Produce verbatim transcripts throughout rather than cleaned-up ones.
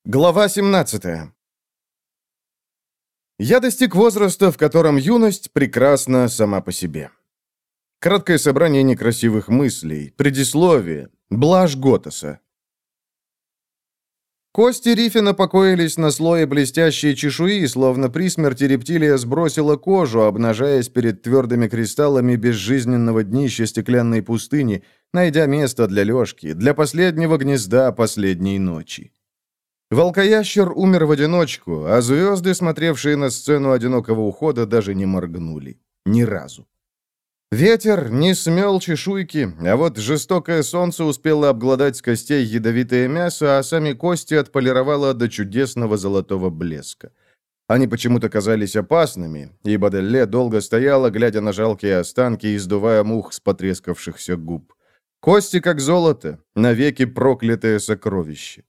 Глава семнадцатая. Я достиг возраста, в котором юность прекрасна сама по себе. Краткое собрание некрасивых мыслей, предисловие, блажь Готеса. Кости Риффина покоились на слое блестящей чешуи, словно при смерти рептилия сбросила кожу, обнажаясь перед твердыми кристаллами безжизненного днища стеклянной пустыни, найдя место для лёжки, для последнего гнезда последней ночи. Волкоящер умер в одиночку, а звезды, смотревшие на сцену одинокого ухода, даже не моргнули. Ни разу. Ветер не смел чешуйки, а вот жестокое солнце успело обглодать с костей ядовитое мясо, а сами кости отполировало до чудесного золотого блеска. Они почему-то казались опасными, и Баделле долго стояла, глядя на жалкие останки и издувая мух с потрескавшихся губ. Кости, как золото, навеки проклятое сокровище.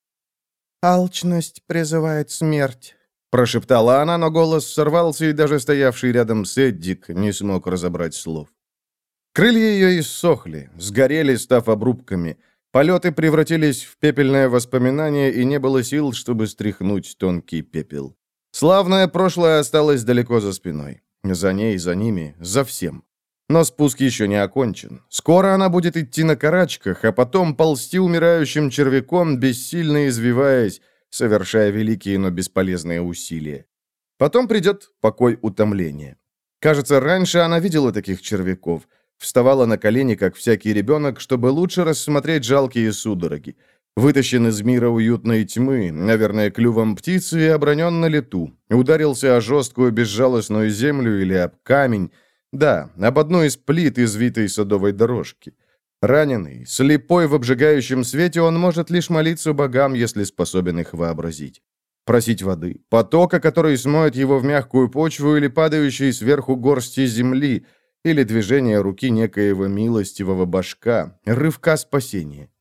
«Алчность призывает смерть», — прошептала она, но голос сорвался, и даже стоявший рядом с Эддик не смог разобрать слов. Крылья ее иссохли, сгорели, став обрубками. Полеты превратились в пепельное воспоминание, и не было сил, чтобы стряхнуть тонкий пепел. Славное прошлое осталось далеко за спиной. За ней, за ними, за всем. Но спуск еще не окончен. Скоро она будет идти на карачках, а потом ползти умирающим червяком, бессильно извиваясь, совершая великие, но бесполезные усилия. Потом придет покой утомления. Кажется, раньше она видела таких червяков. Вставала на колени, как всякий ребенок, чтобы лучше рассмотреть жалкие судороги. Вытащен из мира уютной тьмы, наверное, клювом птицы, и обронен на лету. Ударился о жесткую безжалостную землю или об камень. Да, об одной из плит извитой садовой дорожки. Раненый, слепой в обжигающем свете, он может лишь молиться богам, если способен их вообразить. Просить воды, потока, который смоет его в мягкую почву, или падающей сверху горсти земли, или движение руки некоего милостивого божка, рывка спасения.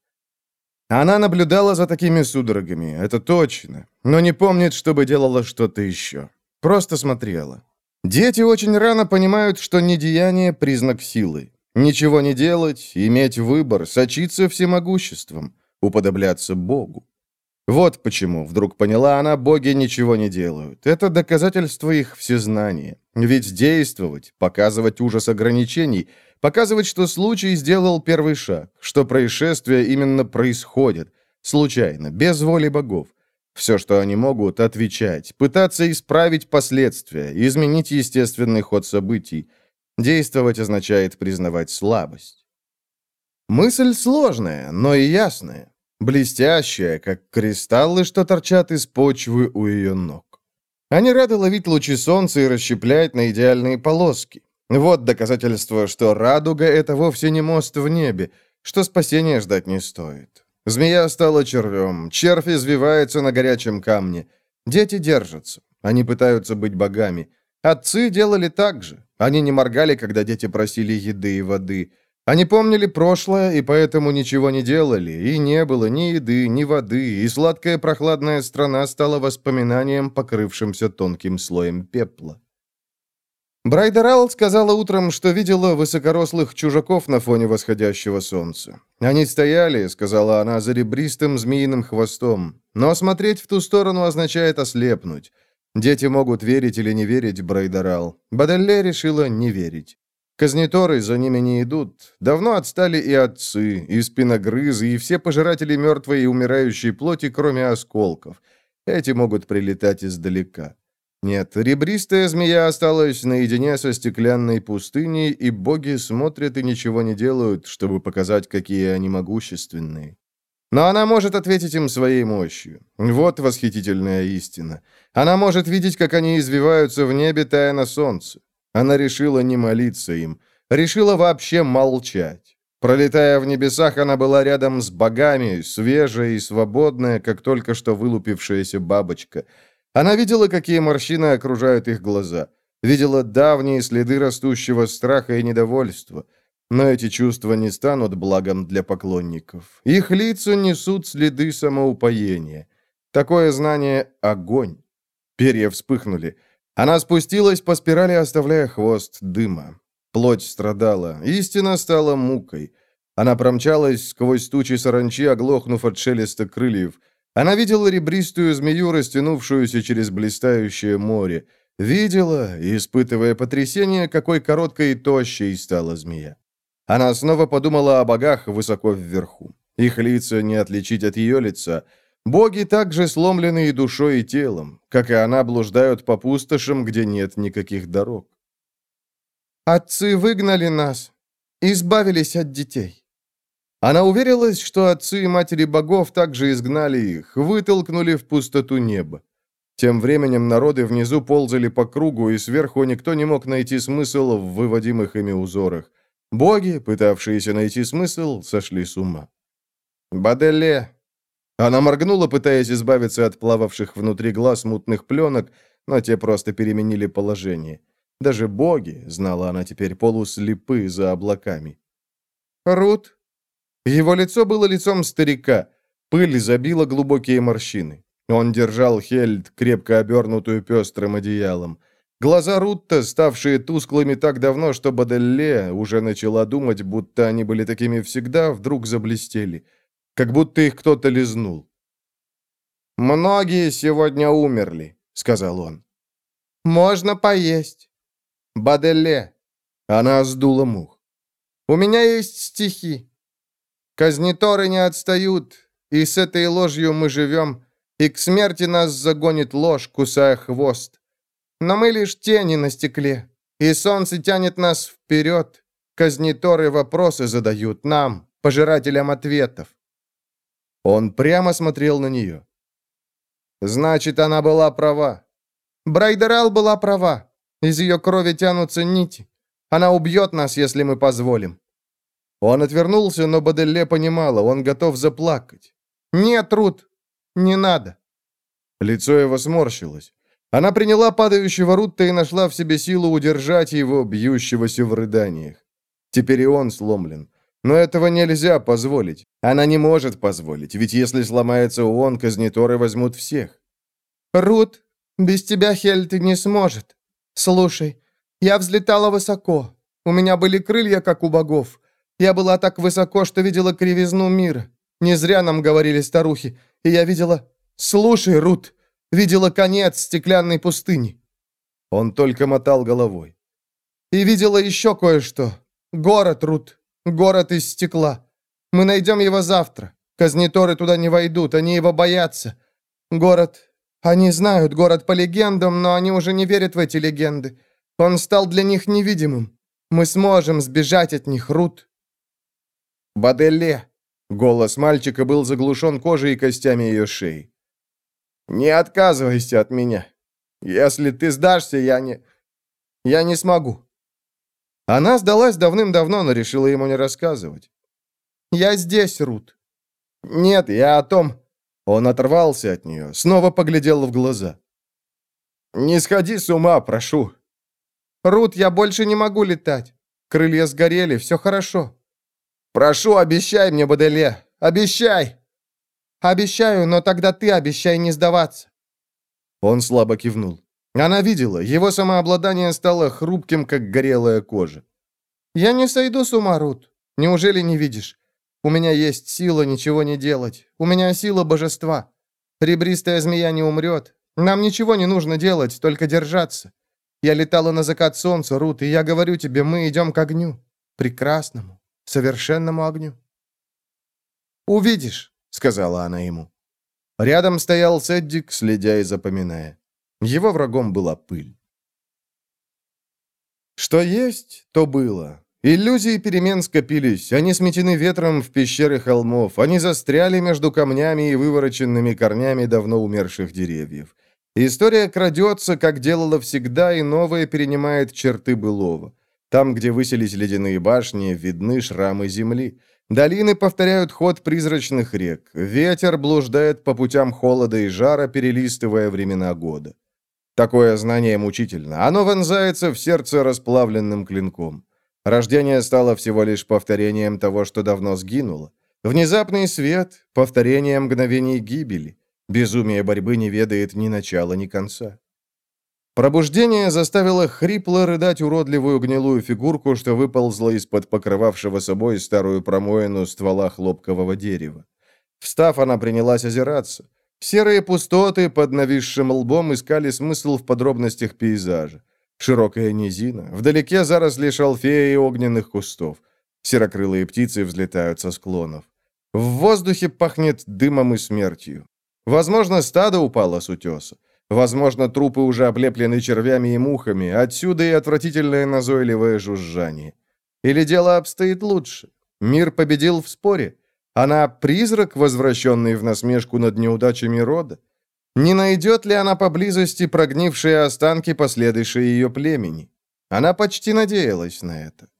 Она наблюдала за такими судорогами, это точно, но не помнит, чтобы делала что-то еще. Просто смотрела. Дети очень рано понимают, что недеяние – признак силы. Ничего не делать, иметь выбор, сочиться всемогуществом, уподобляться Богу. Вот почему, вдруг поняла она, боги ничего не делают. Это доказательство их всезнания. Ведь действовать, показывать ужас ограничений, показывать, что случай сделал первый шаг, что происшествия именно происходят, случайно, без воли богов. Все, что они могут, отвечать, пытаться исправить последствия, изменить естественный ход событий. Действовать означает признавать слабость. Мысль сложная, но и ясная. Блестящая, как кристаллы, что торчат из почвы у ее ног. Они рады ловить лучи солнца и расщеплять на идеальные полоски. Вот доказательство, что радуга — это вовсе не мост в небе, что спасения ждать не стоит. Змея стала червем, червь извивается на горячем камне. Дети держатся, они пытаются быть богами. Отцы делали так же. Они не моргали, когда дети просили еды и воды. Они помнили прошлое, и поэтому ничего не делали, и не было ни еды, ни воды, и сладкая прохладная страна стала воспоминанием, покрывшимся тонким слоем пепла. Брайдерал сказала утром, что видела высокорослых чужаков на фоне восходящего солнца. Они стояли, сказала она, за ребристым змеиным хвостом. Но смотреть в ту сторону означает ослепнуть. Дети могут верить или не верить, Брайдерал. Баделле решила не верить. Казниторы за ними не идут. Давно отстали и отцы, и спиногрызы, и все пожиратели мертвой и умирающей плоти, кроме осколков. Эти могут прилетать издалека. Нет, ребристая змея осталась наедине со стеклянной пустыней, и боги смотрят и ничего не делают, чтобы показать, какие они могущественные. Но она может ответить им своей мощью. Вот восхитительная истина. Она может видеть, как они извиваются в небе, тая на солнце. Она решила не молиться им, решила вообще молчать. Пролетая в небесах, она была рядом с богами, свежая и свободная, как только что вылупившаяся бабочка. Она видела, какие морщины окружают их глаза, видела давние следы растущего страха и недовольства. Но эти чувства не станут благом для поклонников. Их лица несут следы самоупоения. Такое знание — огонь. Перья вспыхнули. Она спустилась по спирали, оставляя хвост дыма. Плоть страдала, истина стала мукой. Она промчалась сквозь тучи саранчи, оглохнув от шелеста крыльев. Она видела ребристую змею, растянувшуюся через блистающее море. Видела, испытывая потрясение, какой короткой и тощей стала змея. Она снова подумала о богах высоко вверху. Их лица не отличить от ее лица. Боги также сломлены и душой, и телом, как и она, блуждают по пустошам, где нет никаких дорог. «Отцы выгнали нас, избавились от детей». Она уверилась, что отцы и матери богов также изгнали их, вытолкнули в пустоту неба. Тем временем народы внизу ползали по кругу, и сверху никто не мог найти смысл в выводимых ими узорах. Боги, пытавшиеся найти смысл, сошли с ума. «Баделе!» Она моргнула, пытаясь избавиться от плававших внутри глаз мутных пленок, но те просто переменили положение. Даже боги, знала она теперь, полуслепы за облаками. «Рут?» Его лицо было лицом старика. Пыль забила глубокие морщины. Он держал Хельд, крепко обернутую пестрым одеялом. Глаза Рутта, ставшие тусклыми так давно, что Баделле уже начала думать, будто они были такими всегда, вдруг заблестели. Как будто их кто-то лизнул. «Многие сегодня умерли», — сказал он. «Можно поесть». «Баделле». Она сдула мух. «У меня есть стихи. Казниторы не отстают, и с этой ложью мы живем, и к смерти нас загонит ложь, кусая хвост. Но мы лишь тени на стекле, и солнце тянет нас вперед. Казниторы вопросы задают нам, пожирателям ответов». Он прямо смотрел на нее. «Значит, она была права. Брайдерал была права. Из ее крови тянутся нити. Она убьет нас, если мы позволим». Он отвернулся, но Баделле понимала, он готов заплакать. «Нет, Рут, не надо». Лицо его сморщилось. Она приняла падающего Рутта и нашла в себе силу удержать его, бьющегося в рыданиях. Теперь и он сломлен. Но этого нельзя позволить. Она не может позволить, ведь если сломается он, казниторы возьмут всех. «Рут, без тебя Хельд не сможет. Слушай, я взлетала высоко. У меня были крылья, как у богов. Я была так высоко, что видела кривизну мира. Не зря нам говорили старухи. И я видела... Слушай, Рут, видела конец стеклянной пустыни». Он только мотал головой. «И видела еще кое-что. Город, Рут. Город из стекла. Мы найдем его завтра. Казниторы туда не войдут, они его боятся. Город... Они знают город по легендам, но они уже не верят в эти легенды. Он стал для них невидимым. Мы сможем сбежать от них, Рут». «Баделле!» Голос мальчика был заглушен кожей и костями ее шеи. «Не отказывайся от меня. Если ты сдашься, я не... Я не смогу». Она сдалась давным-давно, но решила ему не рассказывать. «Я здесь, Рут». «Нет, я о том...» Он оторвался от нее, снова поглядел в глаза. «Не сходи с ума, прошу». «Рут, я больше не могу летать. Крылья сгорели, все хорошо». «Прошу, обещай мне, Баделле, обещай!» «Обещаю, но тогда ты обещай не сдаваться». Он слабо кивнул. Она видела, его самообладание стало хрупким, как горелая кожа. «Я не сойду с ума, Рут. Неужели не видишь? У меня есть сила ничего не делать. У меня сила божества. Ребристая змея не умрет. Нам ничего не нужно делать, только держаться. Я летала на закат солнца, Рут, и я говорю тебе, мы идем к огню. Прекрасному, совершенному огню». «Увидишь», — сказала она ему. Рядом стоял Седдик, следя и запоминая. Его врагом была пыль. Что есть, то было. Иллюзии перемен скопились, они сметены ветром в пещеры холмов, они застряли между камнями и вывороченными корнями давно умерших деревьев. История крадется, как делала всегда, и новое перенимает черты былого. Там, где высились ледяные башни, видны шрамы земли. Долины повторяют ход призрачных рек. Ветер блуждает по путям холода и жара, перелистывая времена года. Такое знание мучительно. Оно вонзается в сердце расплавленным клинком. Рождение стало всего лишь повторением того, что давно сгинуло. Внезапный свет — повторение мгновений гибели. Безумие борьбы не ведает ни начала, ни конца. Пробуждение заставило хрипло рыдать уродливую гнилую фигурку, что выползла из-под покрывавшего собой старую промоину ствола хлопкового дерева. Встав, она принялась озираться. Серые пустоты под нависшим лбом искали смысл в подробностях пейзажа. Широкая низина, вдалеке заросли шалфея и огненных кустов. Серокрылые птицы взлетают со склонов. В воздухе пахнет дымом и смертью. Возможно, стадо упало с утеса. Возможно, трупы уже облеплены червями и мухами, отсюда и отвратительное назойливое жужжание. Или дело обстоит лучше? Мир победил в споре? Она призрак, возвращенный в насмешку над неудачами рода? Не найдет ли она поблизости прогнившие останки последующей ее племени? Она почти надеялась на это.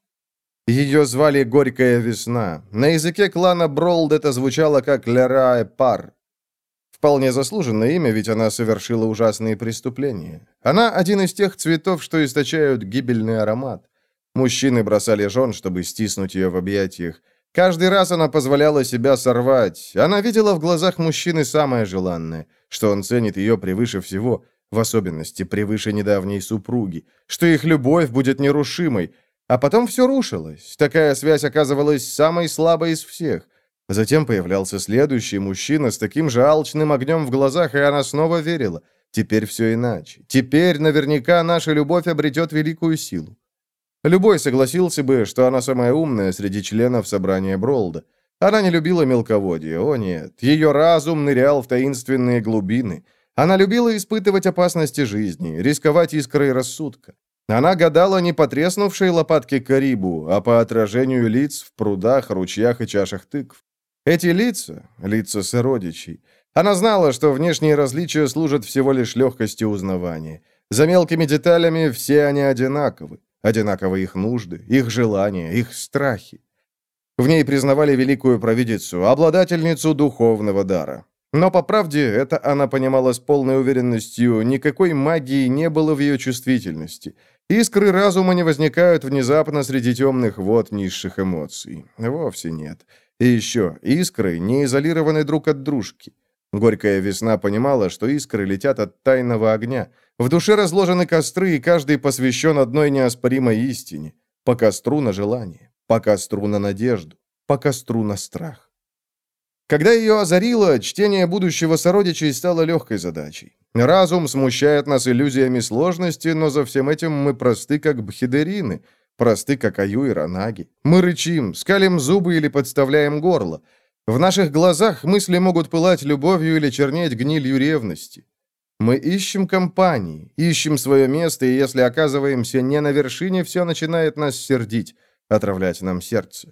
Ее звали Горькая Весна. На языке клана Бролд это звучало как Лерае Пар. Вполне заслуженное имя, ведь она совершила ужасные преступления. Она один из тех цветов, что источают гибельный аромат. Мужчины бросали жен, чтобы стиснуть ее в объятиях. Каждый раз она позволяла себя сорвать. Она видела в глазах мужчины самое желанное, что он ценит ее превыше всего, в особенности превыше недавней супруги, что их любовь будет нерушимой. А потом все рушилось. Такая связь оказывалась самой слабой из всех. Затем появлялся следующий мужчина с таким же алчным огнем в глазах, и она снова верила. Теперь все иначе. Теперь наверняка наша любовь обретет великую силу. Любой согласился бы, что она самая умная среди членов собрания Бролда. Она не любила мелководье, о нет. Ее разум нырял в таинственные глубины. Она любила испытывать опасности жизни, рисковать искрой рассудка. Она гадала не по треснувшей лопатке Карибу, а по отражению лиц в прудах, ручьях и чашах тыкв. Эти лица, лица сородичей. Она знала, что внешние различия служат всего лишь легкости узнавания. За мелкими деталями все они одинаковы. Одинаковы их нужды, их желания, их страхи. В ней признавали великую провидицу, обладательницу духовного дара. Но, по правде, это она понимала с полной уверенностью, никакой магии не было в ее чувствительности. Искры разума не возникают внезапно среди темных вод низших эмоций. Вовсе нет. И еще, искры не изолированы друг от дружки. Горькая Весна понимала, что искры летят от тайного огня. В душе разложены костры, и каждый посвящен одной неоспоримой истине. По костру на желание, по костру на надежду, по костру на страх. Когда ее озарило, чтение будущего сородичей стало легкой задачей. Разум смущает нас иллюзиями сложности, но за всем этим мы просты, как бхидерины, просты, как Аю и Ранаги. Мы рычим, скалим зубы или подставляем горло. В наших глазах мысли могут пылать любовью или чернеть гнилью ревности. Мы ищем компании, ищем свое место, и если оказываемся не на вершине, все начинает нас сердить, отравлять нам сердце.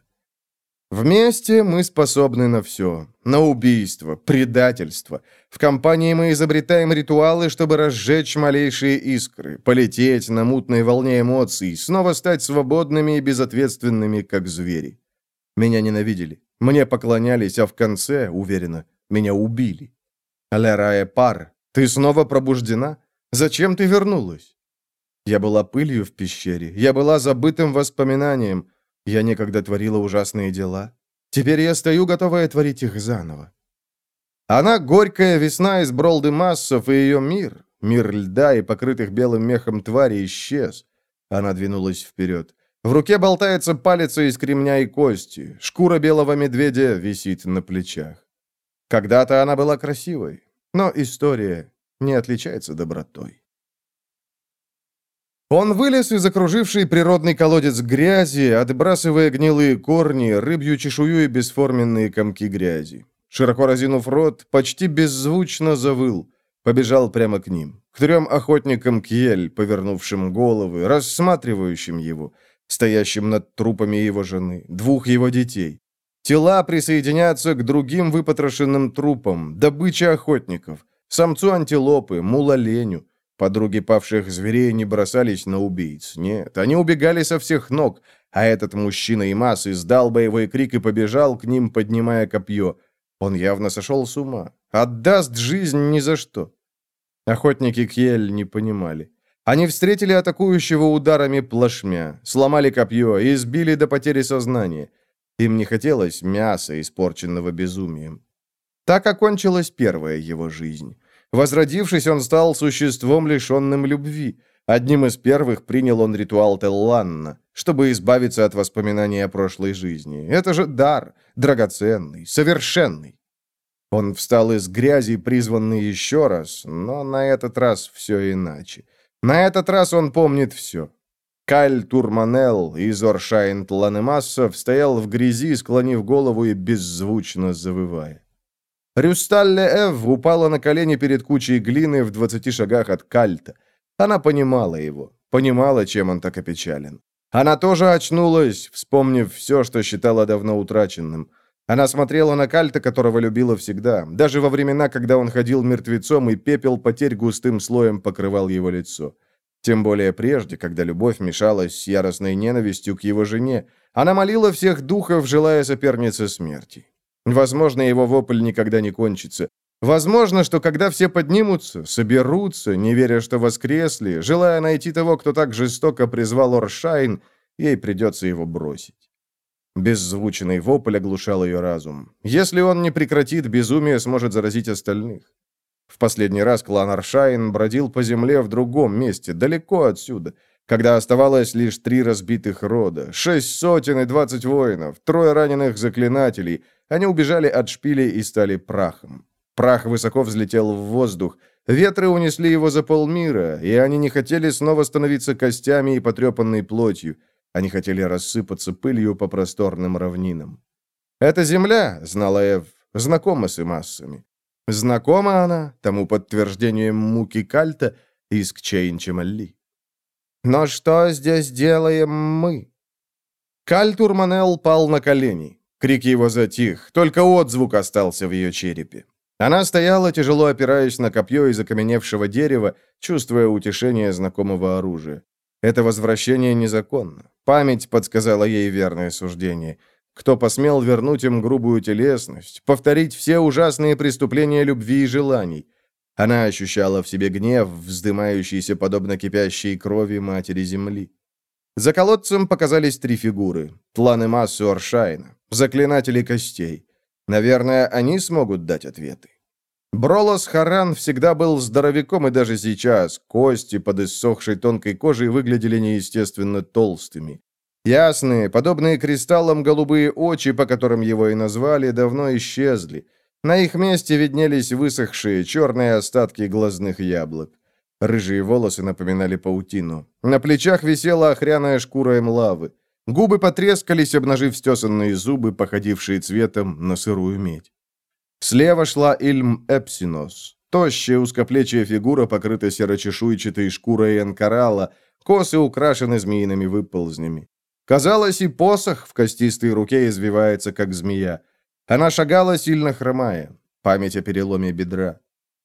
Вместе мы способны на все. На убийство, предательство. В компании мы изобретаем ритуалы, чтобы разжечь малейшие искры, полететь на мутной волне эмоций, снова стать свободными и безответственными, как звери. Меня ненавидели, мне поклонялись, а в конце, уверена, меня убили. Лерае Пар, ты снова пробуждена? Зачем ты вернулась? Я была пылью в пещере, я была забытым воспоминанием. Я некогда творила ужасные дела. Теперь я стою, готовая творить их заново. Она горькая весна из Бролды Массов, и ее мир, мир льда и покрытых белым мехом твари, исчез. Она двинулась вперед. В руке болтается палец из кремня и кости. Шкура белого медведя висит на плечах. Когда-то она была красивой, но история не отличается добротой. Он вылез из окружившей природный колодец грязи, отбрасывая гнилые корни, рыбью чешую и бесформенные комки грязи. Широко разинув рот, почти беззвучно завыл. Побежал прямо к ним, к трем охотникам Кьель, повернувшим головы, рассматривающим его, стоящим над трупами его жены, двух его детей. Тела присоединятся к другим выпотрошенным трупам, добыче охотников, самцу антилопы, мулоленю. Подруги павших зверей не бросались на убийц. Нет, они убегали со всех ног, а этот мужчина Имас издал боевой крик и побежал к ним, поднимая копье. Он явно сошел с ума. Отдаст жизнь ни за что. Охотники Кьель не понимали. Они встретили атакующего ударами плашмя, сломали копье и избили до потери сознания. Им не хотелось мяса, испорченного безумием. Так окончилась первая его жизнь. Возродившись, он стал существом, лишенным любви. Одним из первых принял он ритуал Телланна, чтобы избавиться от воспоминаний о прошлой жизни. Это же дар, драгоценный, совершенный. Он встал из грязи, призванный еще раз, но на этот раз все иначе. На этот раз он помнит все. Каль Турманел из Оршайн-Тланемассов стоял в грязи, склонив голову и беззвучно завывая. Рюсталле Эв упала на колени перед кучей глины в двадцати шагах от Кальта. Она понимала его, понимала, чем он так опечален. Она тоже очнулась, вспомнив все, что считала давно утраченным. Она смотрела на Кальта, которого любила всегда, даже во времена, когда он ходил мертвецом, и пепел потерь густым слоем покрывал его лицо. Тем более прежде, когда любовь мешалась с яростной ненавистью к его жене, она молила всех духов, желая сопернице смерти. Возможно, его вопль никогда не кончится. Возможно, что когда все поднимутся, соберутся, не веря, что воскресли, желая найти того, кто так жестоко призвал Оршайн, ей придется его бросить. Беззвучный вопль оглушал ее разум. Если он не прекратит, безумие сможет заразить остальных. В последний раз клан Оршайн бродил по земле в другом месте, далеко отсюда, когда оставалось лишь три разбитых рода, шесть сотен и двадцать воинов, трое раненых заклинателей. Они убежали от шпилей и стали прахом. Прах высоко взлетел в воздух, ветры унесли его за полмира, и они не хотели снова становиться костями и потрепанной плотью. Они хотели рассыпаться пылью по просторным равнинам. Эта земля, знала Эв, знакома с Имассами. Знакома она тому подтверждением муки Кальта из Кчейн-Чемалли. Но что здесь делаем мы? Каль Турманел пал на колени. Крик его затих, только отзвук остался в ее черепе. Она стояла, тяжело опираясь на копье из окаменевшего дерева, чувствуя утешение знакомого оружия. Это возвращение незаконно. Память подсказала ей верное суждение. Кто посмел вернуть им грубую телесность, повторить все ужасные преступления любви и желаний? Она ощущала в себе гнев, вздымающийся подобно кипящей крови матери земли. За колодцем показались три фигуры. Тланемас и Оршайна, заклинатели костей. Наверное, они смогут дать ответы. Бролос Харан всегда был здоровяком, и даже сейчас кости под иссохшей тонкой кожей выглядели неестественно толстыми. Ясные, подобные кристаллам голубые очи, по которым его и назвали, давно исчезли. На их месте виднелись высохшие черные остатки глазных яблок. Рыжие волосы напоминали паутину. На плечах висела охряная шкура эмлавы. Губы потрескались, обнажив стесанные зубы, походившие цветом на сырую медь. Слева шла Ильм Эпсинос. Тощая узкоплечья фигура, покрыта серо-чешуйчатой шкурой энкарала, косы украшены змеиными выползнями. Казалось, и посох в костистой руке извивается, как змея. Она шагала, сильно хромая. Память о переломе бедра.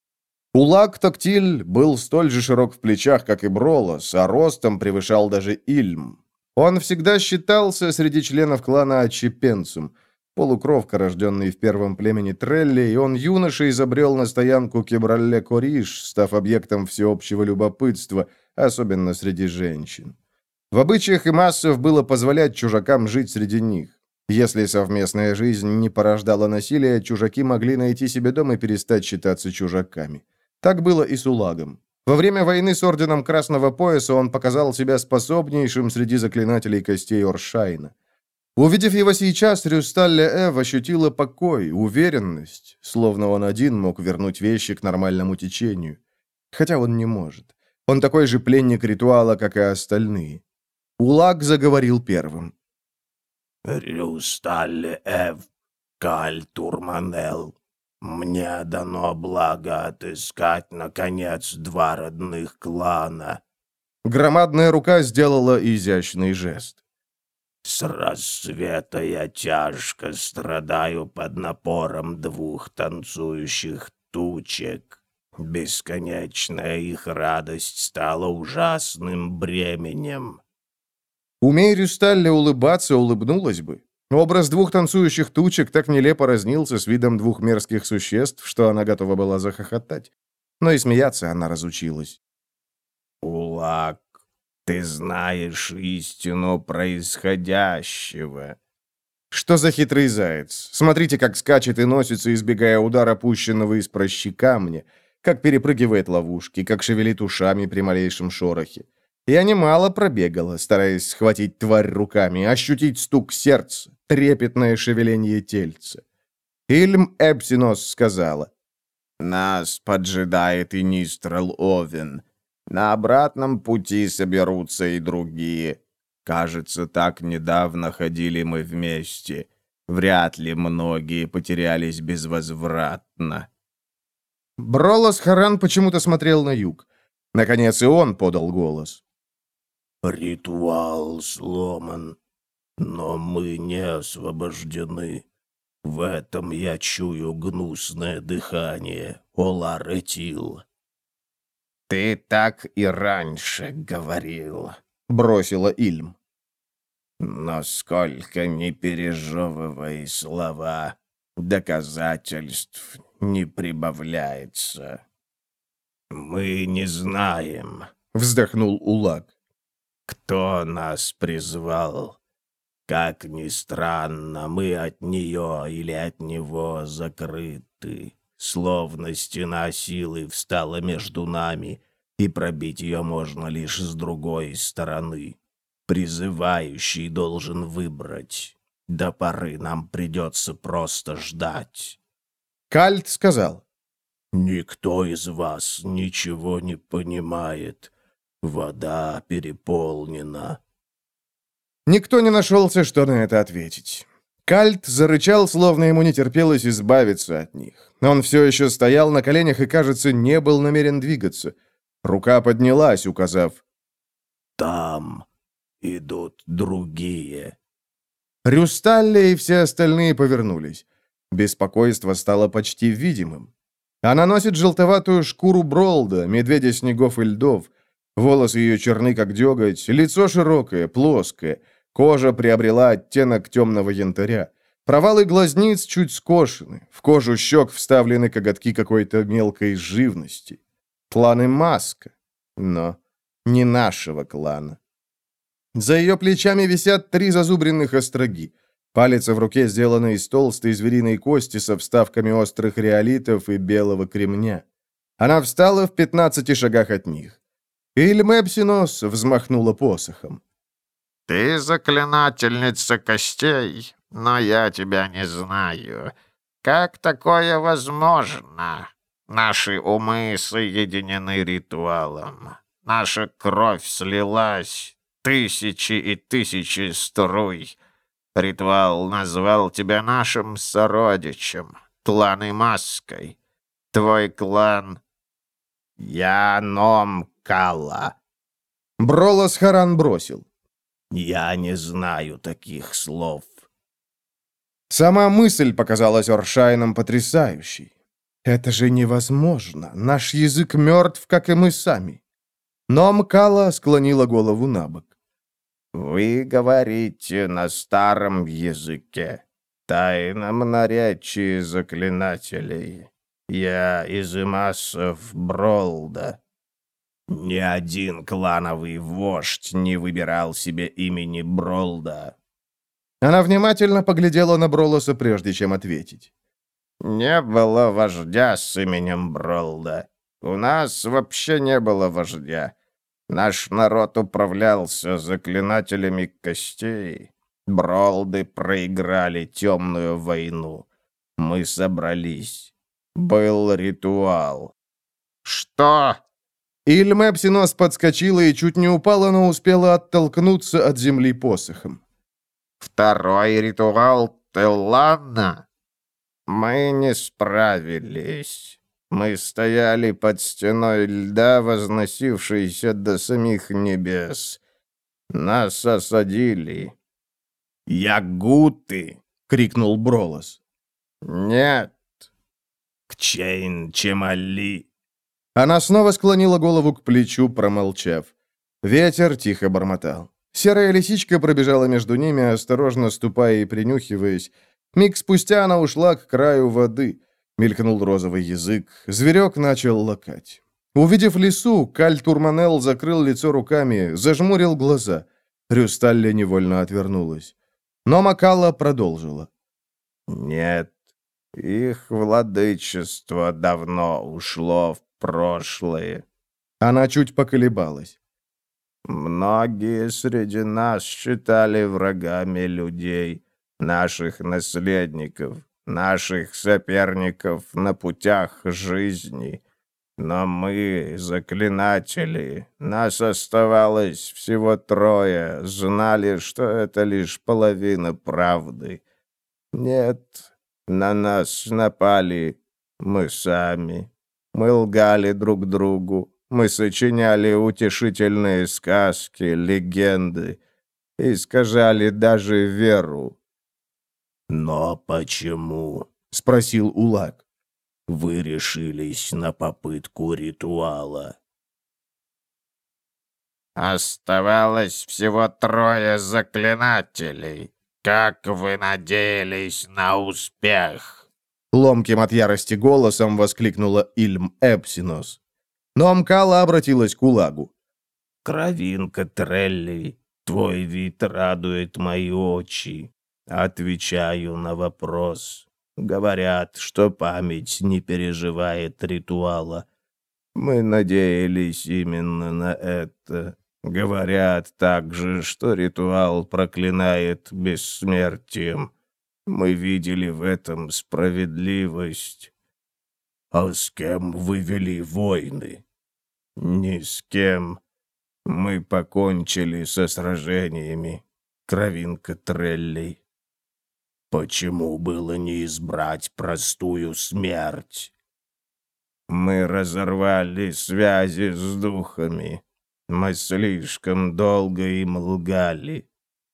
Улак Токтиль был столь же широк в плечах, как и Бролос, а ростом превышал даже Ильм. Он всегда считался среди членов клана Ачипенцум, полукровка, рожденный в первом племени Трелли, и он юноша изобрел на стоянку Кебралле-Кориш, став объектом всеобщего любопытства, особенно среди женщин. В обычаях Имассов было позволять чужакам жить среди них. Если совместная жизнь не порождала насилия, чужаки могли найти себе дом и перестать считаться чужаками. Так было и с Улагом. Во время войны с Орденом Красного Пояса он показал себя способнейшим среди заклинателей костей Оршайна. Увидев его сейчас, Рюсталле Эв ощутила покой, уверенность, словно он один мог вернуть вещи к нормальному течению. Хотя он не может. Он такой же пленник ритуала, как и остальные. Улаг заговорил первым. «Рюсталле Эв, Каль Турманел, мне дано благо отыскать, наконец, два родных клана». Громадная рука сделала изящный жест. «С рассвета я тяжко страдаю под напором двух танцующих тучек. Бесконечная их радость стала ужасным бременем». Умей Рюсталле улыбаться, улыбнулась бы. Образ двух танцующих тучек так нелепо разнился с видом двух мерзких существ, что она готова была захохотать. Но и смеяться она разучилась. «Улак, ты знаешь истину происходящего». Что за хитрый заяц? Смотрите, как скачет и носится, избегая удара, пущенного из прощи камня, как перепрыгивает ловушки, как шевелит ушами при малейшем шорохе. Я немало пробегала, стараясь схватить тварь руками, ощутить стук сердца, трепетное шевеление тельца. Ильм Эпсинос сказала. «Нас поджидает и Нистрал Овен. На обратном пути соберутся и другие. Кажется, так недавно ходили мы вместе. Вряд ли многие потерялись безвозвратно». Бролос Харан почему-то смотрел на юг. Наконец и он подал голос. «Ритуал сломан, но мы не освобождены. В этом я чую гнусное дыхание, Олар-Этил». «Ты так и раньше говорил», — Бросила Ильм. «но сколько ни пережевывай слова, доказательств не прибавляется». «Мы не знаем», — вздохнул Улак. «кто нас призвал. Как ни странно, мы от нее или от него закрыты. Словно стена силы встала между нами, и пробить ее можно лишь с другой стороны. Призывающий должен выбрать. До поры нам придется просто ждать». Кальт сказал. «Никто из вас ничего не понимает. Вода переполнена». Никто не нашелся, что на это ответить. Кальт зарычал, словно ему не терпелось избавиться от них. Он все еще стоял на коленях и, кажется, не был намерен двигаться. Рука поднялась, указав. «Там идут другие». Рюсталли и все остальные повернулись. Беспокойство стало почти видимым. Она носит желтоватую шкуру Бролда, медведя снегов и льдов. Волосы ее черны, как деготь, лицо широкое, плоское. Кожа приобрела оттенок темного янтаря. Провалы глазниц чуть скошены. В кожу щек вставлены коготки какой-то мелкой живности. Кланы Маска. Но не нашего клана. За ее плечами висят три зазубренных остроги. Палец в руке сделан из толстой звериной кости со вставками острых реолитов и белого кремня. Она встала в пятнадцати шагах от них. Ильм Эпсинос взмахнула посохом. «Ты заклинательница костей, но я тебя не знаю. Как такое возможно? Наши умы соединены ритуалом. Наша кровь слилась, тысячи и тысячи струй. Ритуал назвал тебя нашим сородичем, кланы Маской. Твой клан — я Ном Калла». Бролос Харан бросил. «Я не знаю таких слов». Сама мысль показалась Оршайном потрясающей. Это же невозможно. Наш язык мертв, как и мы сами. Но Мкала склонила голову на бок. «Вы говорите на старом языке, тайном наречии заклинателей. Я из Имасов Бролда. Ни один клановый вождь не выбирал себе имени Бролда». Она внимательно поглядела на Бролоса, прежде чем ответить. «Не было вождя с именем Бролда. У нас вообще не было вождя. Наш народ управлялся заклинателями костей. Бролды проиграли темную войну. Мы собрались. Был ритуал». «Что?» Ильм Эпсинос подскочила и чуть не упала, но успела оттолкнуться от земли посохом. «Второй ритуал Теллана? Мы не справились. Мы стояли под стеной льда, возносившейся до самих небес. Нас осадили». «Ягуты!» — крикнул Бролос. «Нет. Кчейн Чемали». Она снова склонила голову к плечу, промолчав. Ветер тихо бормотал. Серая лисичка пробежала между ними, осторожно ступая и принюхиваясь. Миг спустя она ушла к краю воды. Мелькнул розовый язык. Зверек начал лакать. Увидев лису, Каль Турманел закрыл лицо руками, зажмурил глаза. Рюсталля невольно отвернулась. Но Макалла продолжила. «Нет, их владычество давно ушло в прошлое». Она чуть поколебалась. «Многие среди нас считали врагами людей, наших наследников, наших соперников на путях жизни. Но мы, заклинатели, нас оставалось всего трое, знали, что это лишь половина правды. Нет, на нас напали мы сами. Мы лгали друг другу, мы сочиняли утешительные сказки, легенды, искажали даже веру. «Но почему?» — спросил Улак. «Вы решились на попытку ритуала?» «Оставалось всего трое заклинателей. Как вы надеялись на успех?» Ломким от ярости голосом воскликнула Ильм Эпсинос. Но Амкала обратилась к Улагу. «Кровинка Трелли, твой вид радует мои очи. Отвечаю на вопрос. Говорят, что память не переживает ритуала. Мы надеялись именно на это. Говорят также, что ритуал проклинает бессмертием. Мы видели в этом справедливость. А с кем вы вели войны? Ни с кем. Мы покончили со сражениями. Кровинка Трелли. Почему было не избрать простую смерть? Мы разорвали связи с духами. Мы слишком долго им лгали.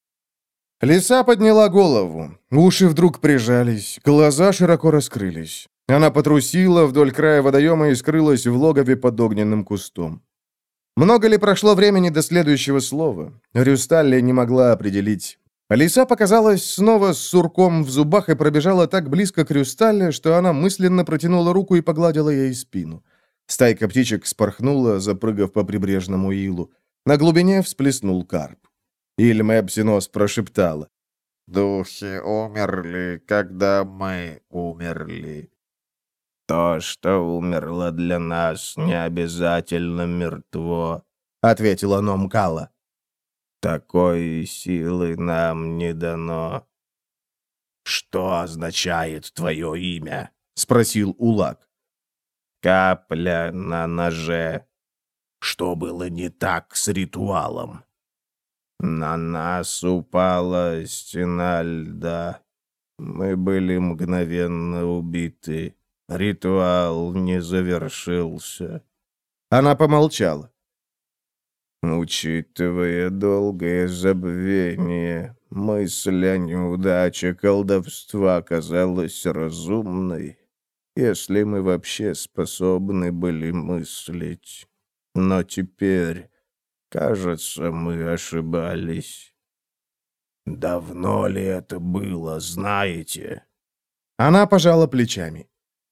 Лиса подняла голову. Уши вдруг прижались, глаза широко раскрылись. Она потрусила вдоль края водоема и скрылась в логове под огненным кустом. Много ли прошло времени до следующего слова? Рюсталли не могла определить. Лиса показалась снова с сурком в зубах и пробежала так близко к Рюсталле, что она мысленно протянула руку и погладила ей спину. Стайка птичек спорхнула, запрыгав по прибрежному илу. На глубине всплеснул карп. Ильм Эпсинос прошептала. «Духи умерли, когда мы умерли. То, что умерло для нас, не обязательно мертво», — ответила Номкала. «Такой силы нам не дано». «Что означает твое имя?» — спросил Улак. «Капля на ноже». «Что было не так с ритуалом?» «На нас упала стена льда. Мы были мгновенно убиты. Ритуал не завершился». Она помолчала. «Учитывая долгое забвение, мысль о неудаче колдовства казалась разумной, если мы вообще способны были мыслить. Но теперь, кажется, мы ошибались». «Давно ли это было, знаете?» Она пожала плечами.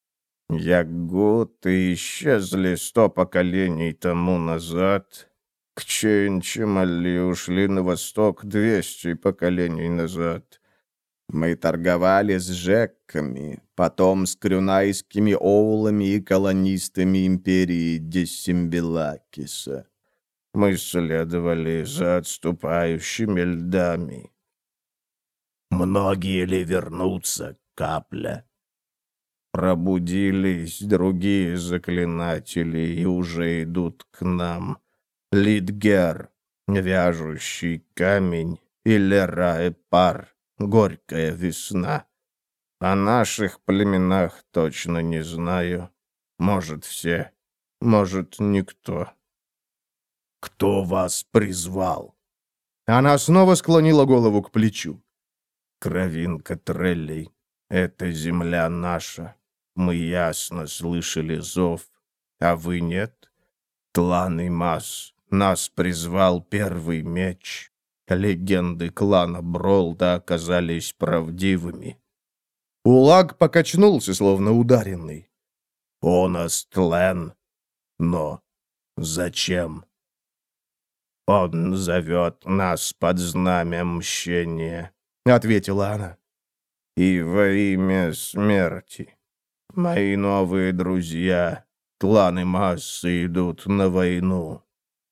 Ягуты исчезли сто поколений тому назад. К Ченчемали ушли на восток двести поколений назад. Мы торговали с жекками, потом с крюнайскими оулами и колонистами империи Дессимбелакиса. Мы следовали за отступающими льдами. Многие ли вернутся, Капля? Пробудились другие заклинатели и уже идут к нам. Лидгер, вяжущий камень, и Лера-Эпар, горькая весна. О наших племенах точно не знаю. Может, все, может, никто. Кто вас призвал? Она снова склонила голову к плечу. Кровинка Треллей, это земля наша. Мы ясно слышали зов, а вы нет? Тлан и Мас, нас призвал первый меч. Легенды клана Бролда оказались правдивыми. Улак покачнулся, словно ударенный. Он Астлен. Но зачем? Он зовет нас под знамя мщения, — ответила она. И во имя смерти. Мои новые друзья, кланы массы, идут на войну.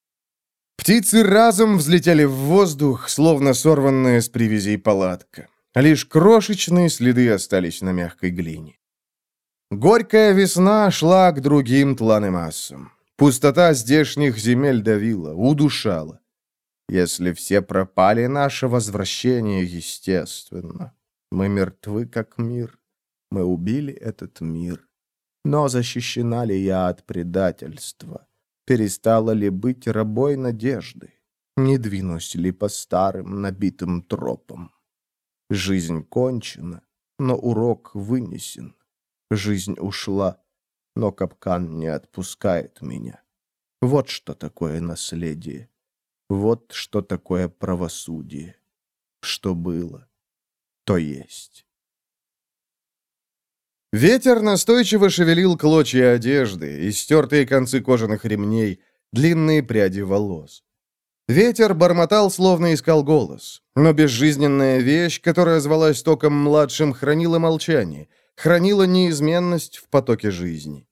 Птицы разом взлетели в воздух, словно сорванная с привязей палатка. Лишь крошечные следы остались на мягкой глине. Горькая весна шла к другим тланемассам. Пустота здешних земель давила, удушала. Если все пропали, наше возвращение естественно. Мы мертвы, как мир. Мы убили этот мир. Но защищена ли я от предательства? Перестала ли быть рабой надежды? Не двинусь ли по старым набитым тропам? Жизнь кончена, но урок вынесен. Жизнь ушла, но капкан не отпускает меня. Вот что такое наследие. Вот что такое правосудие. Что было, то есть. Ветер настойчиво шевелил клочья одежды, истертые концы кожаных ремней, длинные пряди волос. Ветер бормотал, словно искал голос, но безжизненная вещь, которая звалась Током-младшим, хранила молчание, хранила неизменность в потоке жизни.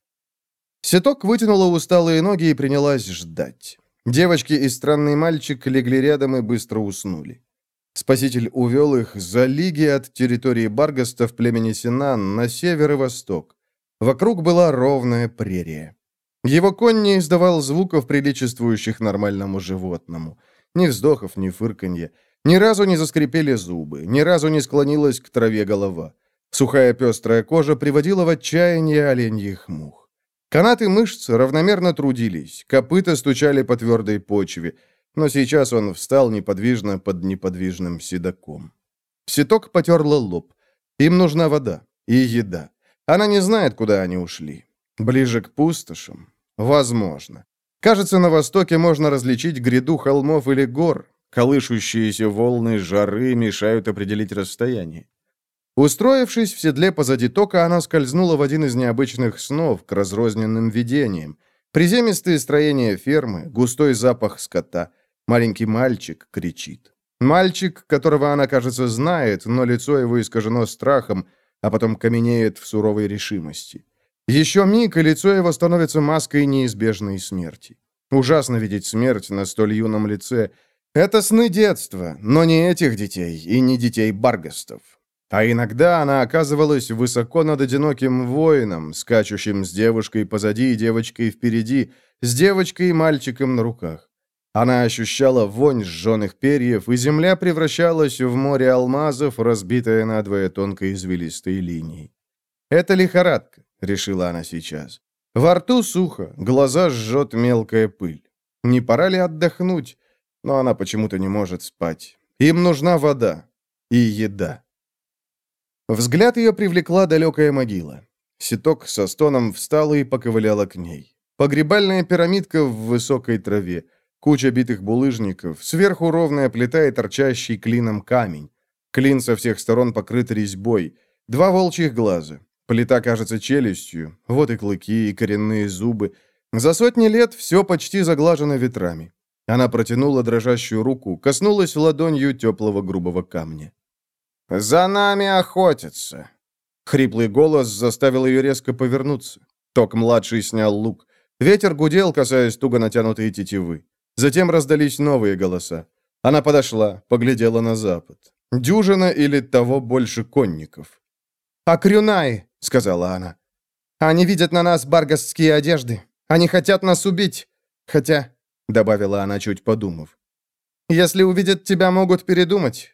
Сеток вытянула усталые ноги и принялась ждать. Девочки и странный мальчик легли рядом и быстро уснули. Спаситель увел их за лиги от территории Баргастов племени Синан на север и восток. Вокруг была ровная прерия. Его конь не издавал звуков, приличествующих нормальному животному. Ни вздохов, ни фырканья. Ни разу не заскрипели зубы, ни разу не склонилась к траве голова. Сухая пестрая кожа приводила в отчаяние оленьих мух. Канаты мышц равномерно трудились, копыта стучали по твердой почве, но сейчас он встал неподвижно под неподвижным седаком. Сеток потерла лоб. Им нужна вода и еда. Она не знает, куда они ушли. Ближе к пустошам? Возможно. Кажется, на востоке можно различить гряду холмов или гор. Колышущиеся волны жары мешают определить расстояние. Устроившись в седле позади Тока, она скользнула в один из необычных снов к разрозненным видениям. Приземистые строения фермы, густой запах скота. Маленький мальчик кричит. Мальчик, которого она, кажется, знает, но лицо его искажено страхом, а потом каменеет в суровой решимости. Еще миг, и лицо его становится маской неизбежной смерти. Ужасно видеть смерть на столь юном лице. Это сны детства, но не этих детей и не детей Баргастов. А иногда она оказывалась высоко над одиноким воином, скачущим с девушкой позади и девочкой впереди, с девочкой и мальчиком на руках. Она ощущала вонь сжженных перьев, и земля превращалась в море алмазов, разбитое надвое тонкой извилистой линией. «Это лихорадка», — решила она сейчас. Во рту сухо, глаза жжет мелкая пыль. Не пора ли отдохнуть? Но она почему-то не может спать. Им нужна вода и еда. Взгляд ее привлекла далекая могила. Сеток со стоном встала и поковыляла к ней. Погребальная пирамидка в высокой траве, куча битых булыжников, сверху ровная плита и торчащий клином камень. Клин со всех сторон покрыт резьбой. Два волчьих глаза. Плита кажется челюстью. Вот и клыки, и коренные зубы. За сотни лет все почти заглажено ветрами. Она протянула дрожащую руку, коснулась ладонью теплого грубого камня. «За нами охотятся!» Хриплый голос заставил ее резко повернуться. Ток-младший снял лук. Ветер гудел, касаясь туго натянутой тетивы. Затем раздались новые голоса. Она подошла, поглядела на запад. Дюжина или того больше конников. «Акрюнаи!» — сказала она. «Они видят на нас баргастские одежды. Они хотят нас убить. Хотя...» — добавила она, чуть подумав. «Если увидят тебя, могут передумать».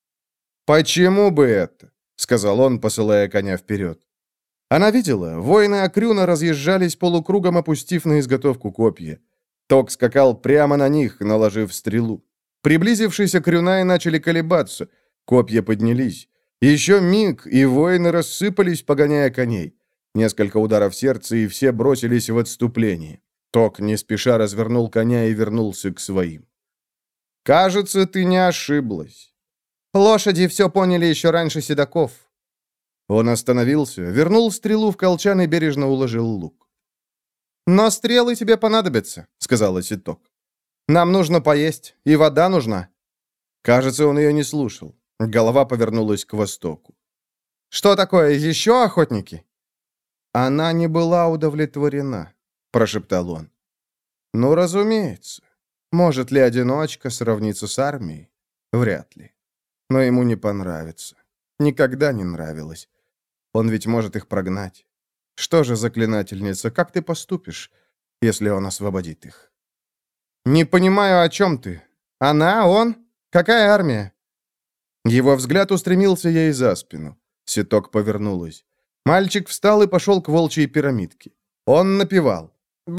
«Почему бы это?» — сказал он, посылая коня вперед. Она видела, воины Акрюна разъезжались полукругом, опустив на изготовку копья. Ток скакал прямо на них, наложив стрелу. Приблизившись Акрюнаи начали колебаться. Копья поднялись. Еще миг, и воины рассыпались, погоняя коней. Несколько ударов сердца, и все бросились в отступление. Ток не спеша развернул коня и вернулся к своим. «Кажется, ты не ошиблась». «Лошади все поняли еще раньше седаков». Он остановился, вернул стрелу в колчан и бережно уложил лук. «Но стрелы тебе понадобятся», — сказала Сеток. «Нам нужно поесть, и вода нужна». Кажется, он ее не слушал. Голова повернулась к востоку. «Что такое, еще охотники?» «Она не была удовлетворена», — прошептал он. «Ну, разумеется. Может ли одиночка сравниться с армией? Вряд ли. Но ему не понравится. никогда не нравилось. Он ведь может их прогнать. Что же, заклинательница, как ты поступишь, если он освободит их? Не понимаю, о чем ты. Она, он? Какая армия? Его взгляд устремился ей за спину. Ситок повернулась. Мальчик встал и пошел к волчьей пирамидке. Он напевал.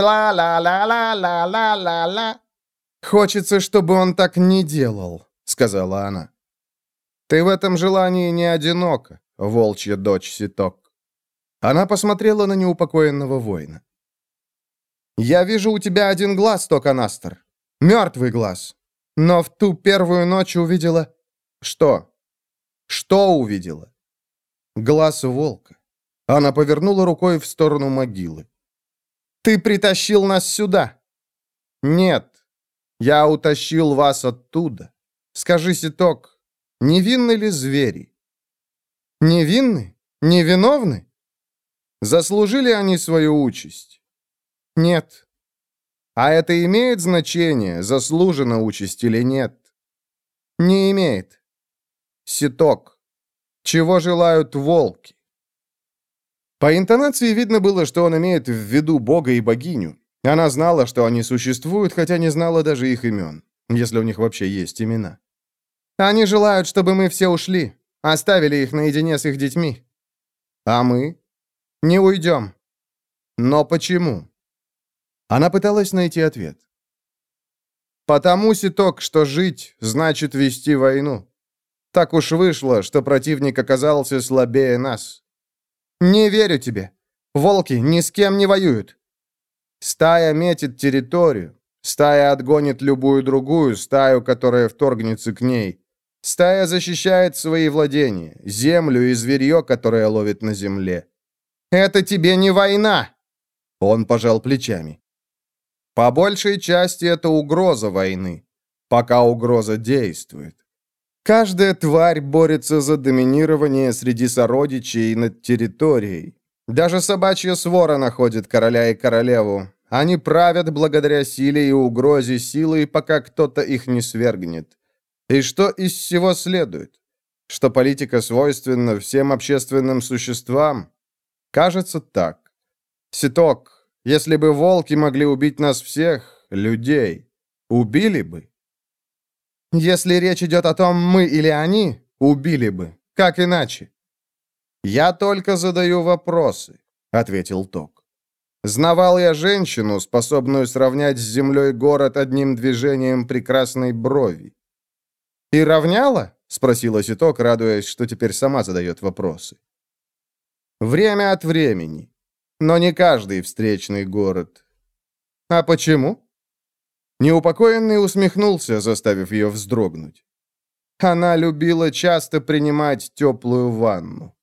«Бла-ла-ла-ла-ла-ла-ла-ла». «Хочется, чтобы он так не делал», — сказала она. «Ты в этом желании не одинока, волчья дочь Ситок». Она посмотрела на неупокоенного воина. «Я вижу у тебя один глаз, Токанастер. Мертвый глаз. Но в ту первую ночь увидела...» «Что? Что увидела?» «Глаз волка». Она повернула рукой в сторону могилы. «Ты притащил нас сюда?» «Нет, я утащил вас оттуда. Скажи, Ситок, невинны ли звери?» «Невинны? Невиновны? Заслужили они свою участь?» «Нет». «А это имеет значение, заслужена участь или нет?» «Не имеет». «Ситок, чего желают волки?» По интонации видно было, что он имеет в виду бога и богиню. Она знала, что они существуют, хотя не знала даже их имен, если у них вообще есть имена. «Они желают, чтобы мы все ушли, оставили их наедине с их детьми». «А мы?» «Не уйдем». «Но почему?» Она пыталась найти ответ. «Потому, Ситок, что жить значит вести войну. Так уж вышло, что противник оказался слабее нас». «Не верю тебе. Волки ни с кем не воюют». «Стая метит территорию. Стая отгонит любую другую стаю, которая вторгнется к ней. Стая защищает свои владения, землю и зверье, которое ловит на земле». «Это тебе не война!» Он пожал плечами. «По большей части это угроза войны, пока угроза действует. Каждая тварь борется за доминирование среди сородичей над территорией. Даже собачья свора находит короля и королеву. Они правят благодаря силе и угрозе силы, пока кто-то их не свергнет. И что из всего следует? Что политика свойственна всем общественным существам? Кажется, так. Ситок, если бы волки могли убить нас всех, людей, убили бы? Если речь идет о том, мы или они, убили бы. Как иначе? «Я только задаю вопросы», — ответил Ток. «Знавал я женщину, способную сравнять с землей город одним движением прекрасной брови». «И равняла?» — спросила Ситок, радуясь, что теперь сама задает вопросы. «Время от времени. Но не каждый встречный город». «А почему?» Неупокоенный усмехнулся, заставив ее вздрогнуть. Она любила часто принимать теплую ванну.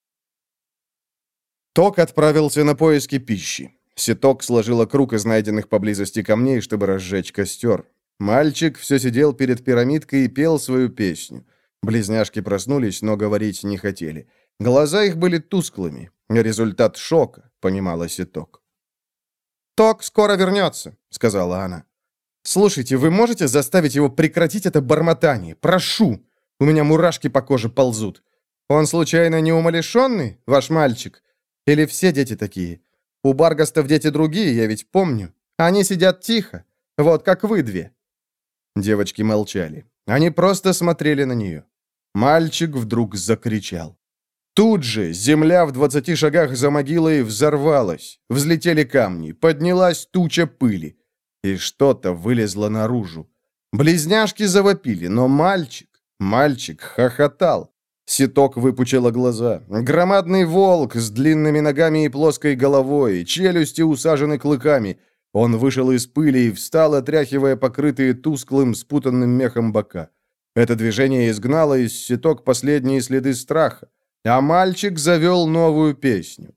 Ток отправился на поиски пищи. Ситок сложила круг из найденных поблизости камней, чтобы разжечь костер. Мальчик все сидел перед пирамидкой и пел свою песню. Близняшки проснулись, но говорить не хотели. Глаза их были тусклыми. Результат шока, понимала Ситок. «Ток скоро вернется», — сказала она. «Слушайте, вы можете заставить его прекратить это бормотание? Прошу! У меня мурашки по коже ползут. Он, случайно, не умалишенный, ваш мальчик? Или все дети такие? У Баргастов дети другие, я ведь помню. Они сидят тихо, вот как вы две». Девочки молчали. Они просто смотрели на нее. Мальчик вдруг закричал. Тут же земля в двадцати шагах за могилой взорвалась. Взлетели камни, поднялась туча пыли. И что-то вылезло наружу. Близняшки завопили, но мальчик, мальчик хохотал. Ситок выпучила глаза. Громадный волк с длинными ногами и плоской головой, челюсти усажены клыками. Он вышел из пыли и встал, отряхивая покрытые тусклым, спутанным мехом бока. Это движение изгнало из Ситок последние следы страха. А мальчик завел новую песню.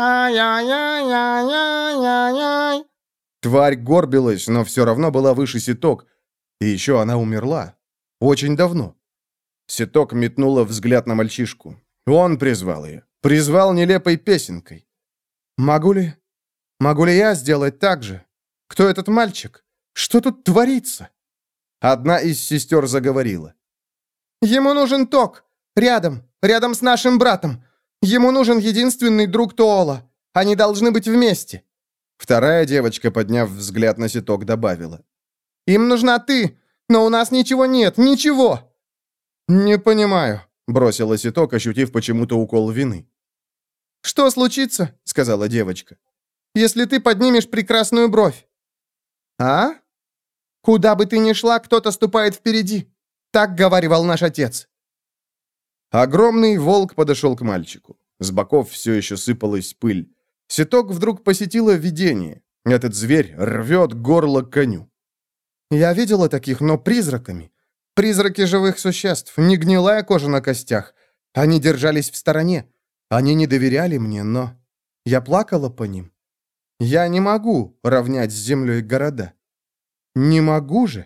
«Ай-яй-яй-яй-яй-яй-яй». Тварь горбилась, но все равно была выше Ситок. И еще она умерла. Очень давно. Ситок метнула взгляд на мальчишку. Он призвал ее. Призвал нелепой песенкой. «Могу ли... Могу ли я сделать так же? Кто этот мальчик? Что тут творится?» Одна из сестер заговорила. «Ему нужен Ток. Рядом. рядом с нашим братом. Ему нужен единственный друг Тоола. Они должны быть вместе». Вторая девочка, подняв взгляд на Ситок, добавила. «Им нужна ты, но у нас ничего нет, ничего!» «Не понимаю», — бросила Ситок, ощутив почему-то укол вины. «Что случится?» — сказала девочка. «Если ты поднимешь прекрасную бровь». «А? Куда бы ты ни шла, кто-то ступает впереди. Так говаривал наш отец». Огромный волк подошел к мальчику. С боков все еще сыпалась пыль. Ситок вдруг посетило видение. Этот зверь рвет горло коню. «Я видела таких, но призраками. Призраки живых существ, не гнилая кожа на костях. Они держались в стороне. Они не доверяли мне, но я плакала по ним. Я не могу равнять с землей города. Не могу же».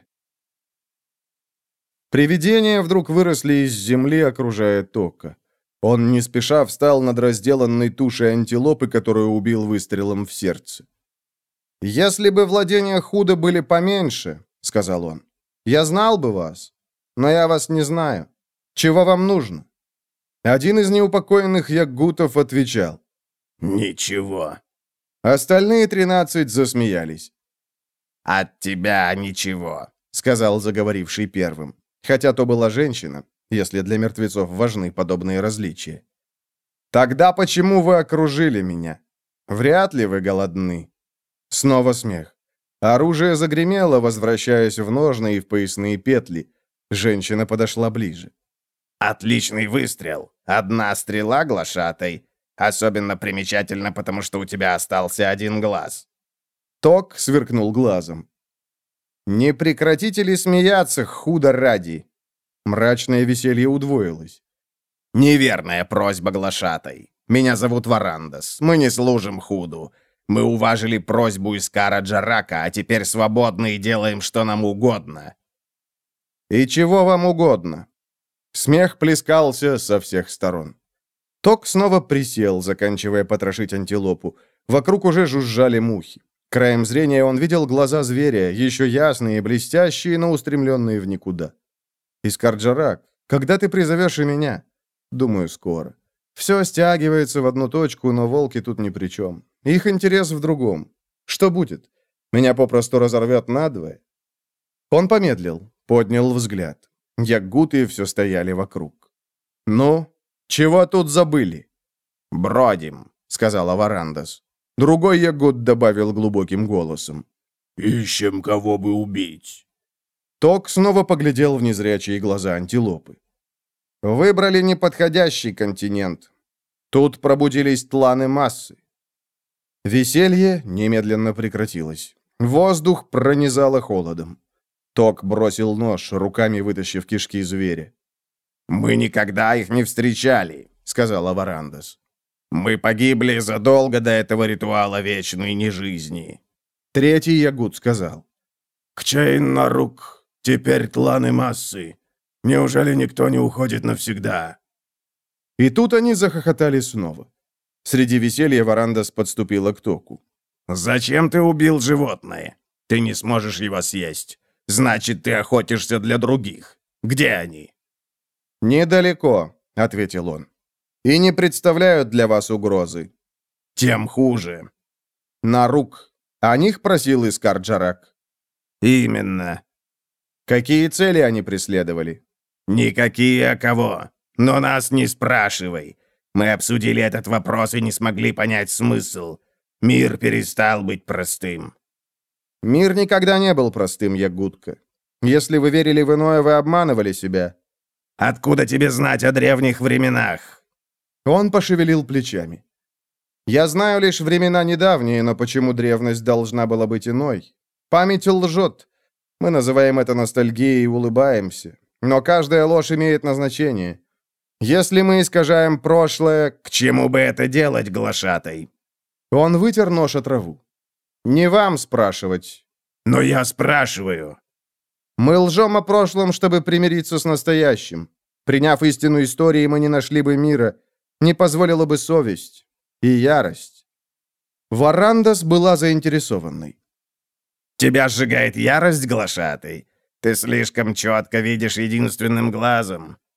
Привидения вдруг выросли из земли, окружая Тока. Он не спеша встал над разделанной тушей антилопы, которую убил выстрелом в сердце. «Если бы владения Худа были поменьше, — сказал он, — я знал бы вас, но я вас не знаю. Чего вам нужно?» Один из неупокоенных ягутов отвечал. «Ничего». Остальные тринадцать засмеялись. «От тебя ничего», — сказал заговоривший первым, хотя то была женщина, если для мертвецов важны подобные различия. «Тогда почему вы окружили меня? Вряд ли вы голодны». Снова смех. Оружие загремело, возвращаясь в ножны и в поясные петли. Женщина подошла ближе. «Отличный выстрел. Одна стрела, глашатай. Особенно примечательно, потому что у тебя остался один глаз». Ток сверкнул глазом. «Не прекратите ли смеяться, худо ради?» Мрачное веселье удвоилось. «Неверная просьба, глашатай. Меня зовут Варандас. Мы не служим худу. Мы уважили просьбу Искара Джарака, а теперь свободны и делаем, что нам угодно». «И чего вам угодно?» Смех плескался со всех сторон. Ток снова присел, заканчивая потрошить антилопу. Вокруг уже жужжали мухи. Краем зрения он видел глаза зверя, еще ясные, блестящие, но устремленные в никуда. «Искар Джарак, когда ты призовешь и меня?» «Думаю, скоро. Все стягивается в одну точку, но волки тут ни при чем. Их интерес в другом. Что будет? Меня попросту разорвет надвое?» Он помедлил, поднял взгляд. Ягуты все стояли вокруг. «Ну, чего тут забыли?» «Бродим», — сказала Варандас. Другой ягут добавил глубоким голосом. «Ищем, кого бы убить». Ток снова поглядел в незрячие глаза антилопы. «Выбрали неподходящий континент. Тут пробудились тланы массы». Веселье немедленно прекратилось. Воздух пронизало холодом. Ток бросил нож, руками вытащив кишки зверя. «Мы никогда их не встречали», — сказала Варандас. «Мы погибли задолго до этого ритуала вечной нежизни». Третий ягут сказал. «Кчейн-Нарук, теперь тланы массы. Неужели никто не уходит навсегда?» И тут они захохотали снова. Среди веселья Варандас подступила к Току. «Зачем ты убил животное? Ты не сможешь его съесть. Значит, ты охотишься для других. Где они?» «Недалеко», — ответил он. «И не представляют для вас угрозы». «Тем хуже». «Нарук. О них просил Искар Джарак». «Именно». «Какие цели они преследовали?» «Никакие, а кого? Но нас не спрашивай. Мы обсудили этот вопрос и не смогли понять смысл. Мир перестал быть простым». «Мир никогда не был простым, ягутка. Если вы верили в иное, вы обманывали себя». «Откуда тебе знать о древних временах?» Он пошевелил плечами. «Я знаю лишь времена недавние, но почему древность должна была быть иной? Память лжет. Мы называем это ностальгией и улыбаемся. Но каждая ложь имеет назначение. Если мы искажаем прошлое...» «К чему бы это делать, глашатай?» Он вытер нож о траву. «Не вам спрашивать». «Но я спрашиваю». «Мы лжем о прошлом, чтобы примириться с настоящим. Приняв истину истории, мы не нашли бы мира. Не позволила бы совесть и ярость». Варандас была заинтересованной. «Тебя сжигает ярость, глашатай? Ты слишком четко видишь единственным глазом.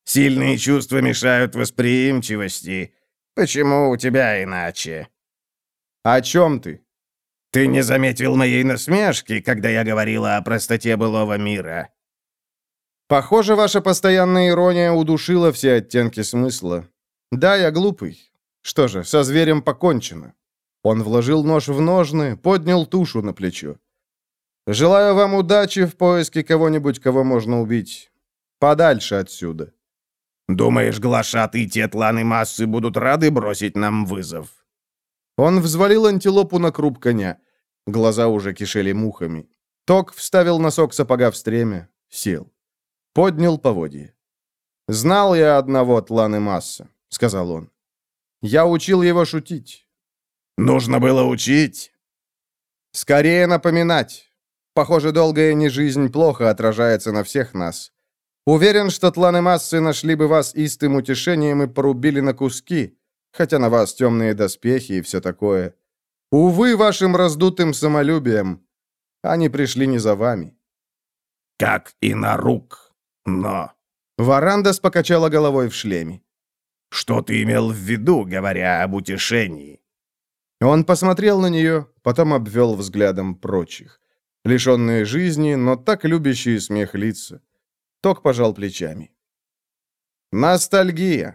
Сильные чувства мешают восприимчивости. Почему у тебя иначе?» «О чем ты?» «Ты не заметил моей насмешки, когда я говорила о простоте былого мира?» «Похоже, ваша постоянная ирония удушила все оттенки смысла. Да, я глупый. Что же, со зверем покончено». Он вложил нож в ножны, поднял тушу на плечо. «Желаю вам удачи в поиске кого-нибудь, кого можно убить. Подальше отсюда». «Думаешь, глашатые те тланы массы будут рады бросить нам вызов?» Он взвалил антилопу на круп коня. Глаза уже кишели мухами. Ток вставил носок сапога в стремя, сел. Поднял поводье. «Знал я одного тланы масса», — сказал он. «Я учил его шутить». «Нужно было учить?» «Скорее напоминать. Похоже, долгая нежизнь плохо отражается на всех нас. Уверен, что тланы массы нашли бы вас истым утешением и порубили на куски, хотя на вас темные доспехи и все такое. Увы, вашим раздутым самолюбием. Они пришли не за вами». «Как и на рук. Но...» Варандас покачала головой в шлеме. «Что ты имел в виду, говоря об утешении?» Он посмотрел на нее, потом обвел взглядом прочих. Лишенные жизни, но так любящие смех лица. Ток пожал плечами. Ностальгия.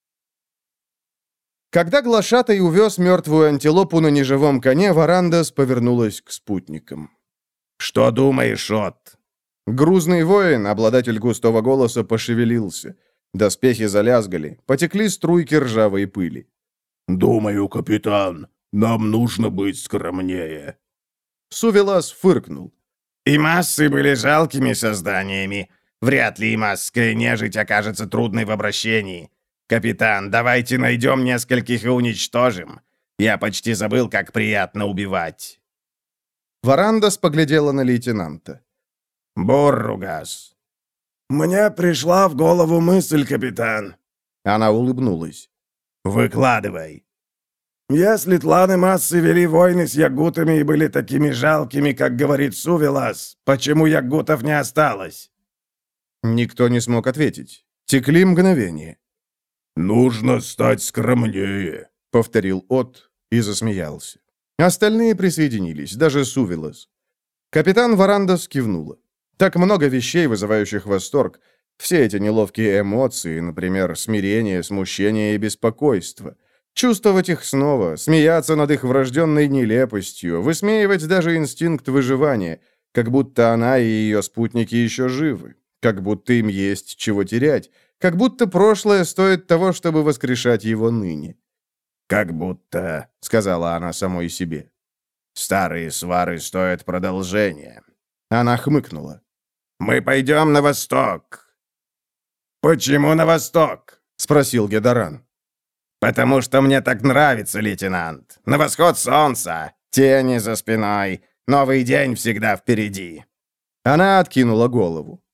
Когда глашатай увез мертвую антилопу на неживом коне, Варандас повернулась к спутникам. «Что думаешь, От?» Грузный воин, обладатель густого голоса, пошевелился. Доспехи залязгали, потекли струйки ржавой пыли. «Думаю, капитан, нам нужно быть скромнее». Сувелас фыркнул. «И массы были жалкими созданиями. Вряд ли и масская нежить окажется трудной в обращении. Капитан, давайте найдем нескольких и уничтожим. Я почти забыл, как приятно убивать». Варандас поглядела на лейтенанта. «Бурругас». «Мне пришла в голову мысль, капитан». Она улыбнулась. «Выкладывай». «Если тланы массы вели войны с ягутами и были такими жалкими, как говорит Сувелас, почему ягутов не осталось?» Никто не смог ответить. Текли мгновения. «Нужно стать скромнее», — повторил От и засмеялся. Остальные присоединились, даже Сувелас. Капитан Варандас кивнула. Так много вещей, вызывающих восторг. Все эти неловкие эмоции, например, смирение, смущение и беспокойство. Чувствовать их снова, смеяться над их врожденной нелепостью, высмеивать даже инстинкт выживания, как будто она и ее спутники еще живы, как будто им есть чего терять, как будто прошлое стоит того, чтобы воскрешать его ныне. «Как будто», — сказала она самой себе, — «старые свары стоят продолжения». Она хмыкнула. «Мы пойдем на восток». «Почему на восток?» — спросил Гедаран. «Потому что мне так нравится, лейтенант. На восход солнца, тени за спиной, новый день всегда впереди». Она откинула голову.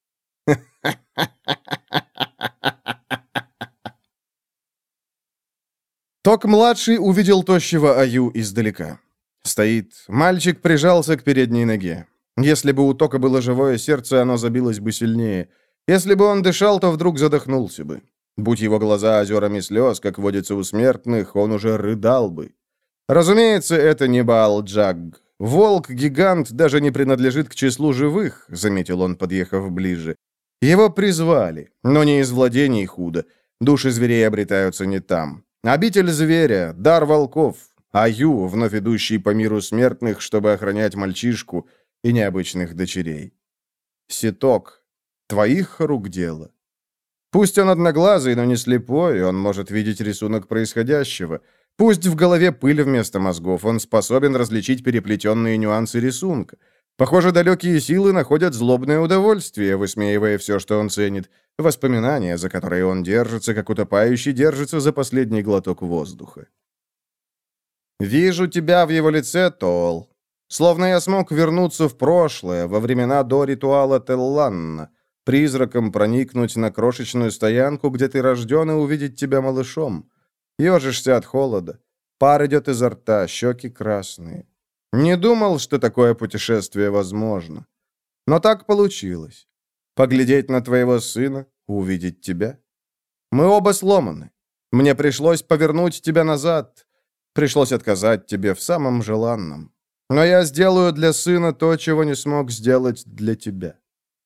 Ток-младший увидел тощего Аю издалека. Стоит. Мальчик прижался к передней ноге. Если бы у Тока было живое сердце, оно забилось бы сильнее. Если бы он дышал, то вдруг задохнулся бы. Будь его глаза озерами слез, как водится у смертных, он уже рыдал бы. Разумеется, это не Баал-Джаг. Волк-гигант даже не принадлежит к числу живых, заметил он, подъехав ближе. Его призвали, но не из владений худо. Души зверей обретаются не там. Обитель зверя, дар волков, Аю, вновь идущий по миру смертных, чтобы охранять мальчишку и необычных дочерей. Ситок, твоих рук дело. Пусть он одноглазый, но не слепой, он может видеть рисунок происходящего. Пусть в голове пыль вместо мозгов, он способен различить переплетенные нюансы рисунка. Похоже, далекие силы находят злобное удовольствие, высмеивая все, что он ценит. Воспоминания, за которые он держится, как утопающий держится за последний глоток воздуха. «Вижу тебя в его лице, Тол. Словно я смог вернуться в прошлое, во времена до ритуала Телланна, призраком проникнуть на крошечную стоянку, где ты рожден, и увидеть тебя малышом. Ежишься от холода. Пар идет изо рта, щеки красные. Не думал, что такое путешествие возможно. Но так получилось. Поглядеть на твоего сына, увидеть тебя. Мы оба сломаны. Мне пришлось повернуть тебя назад. Пришлось отказать тебе в самом желанном. Но я сделаю для сына то, чего не смог сделать для тебя».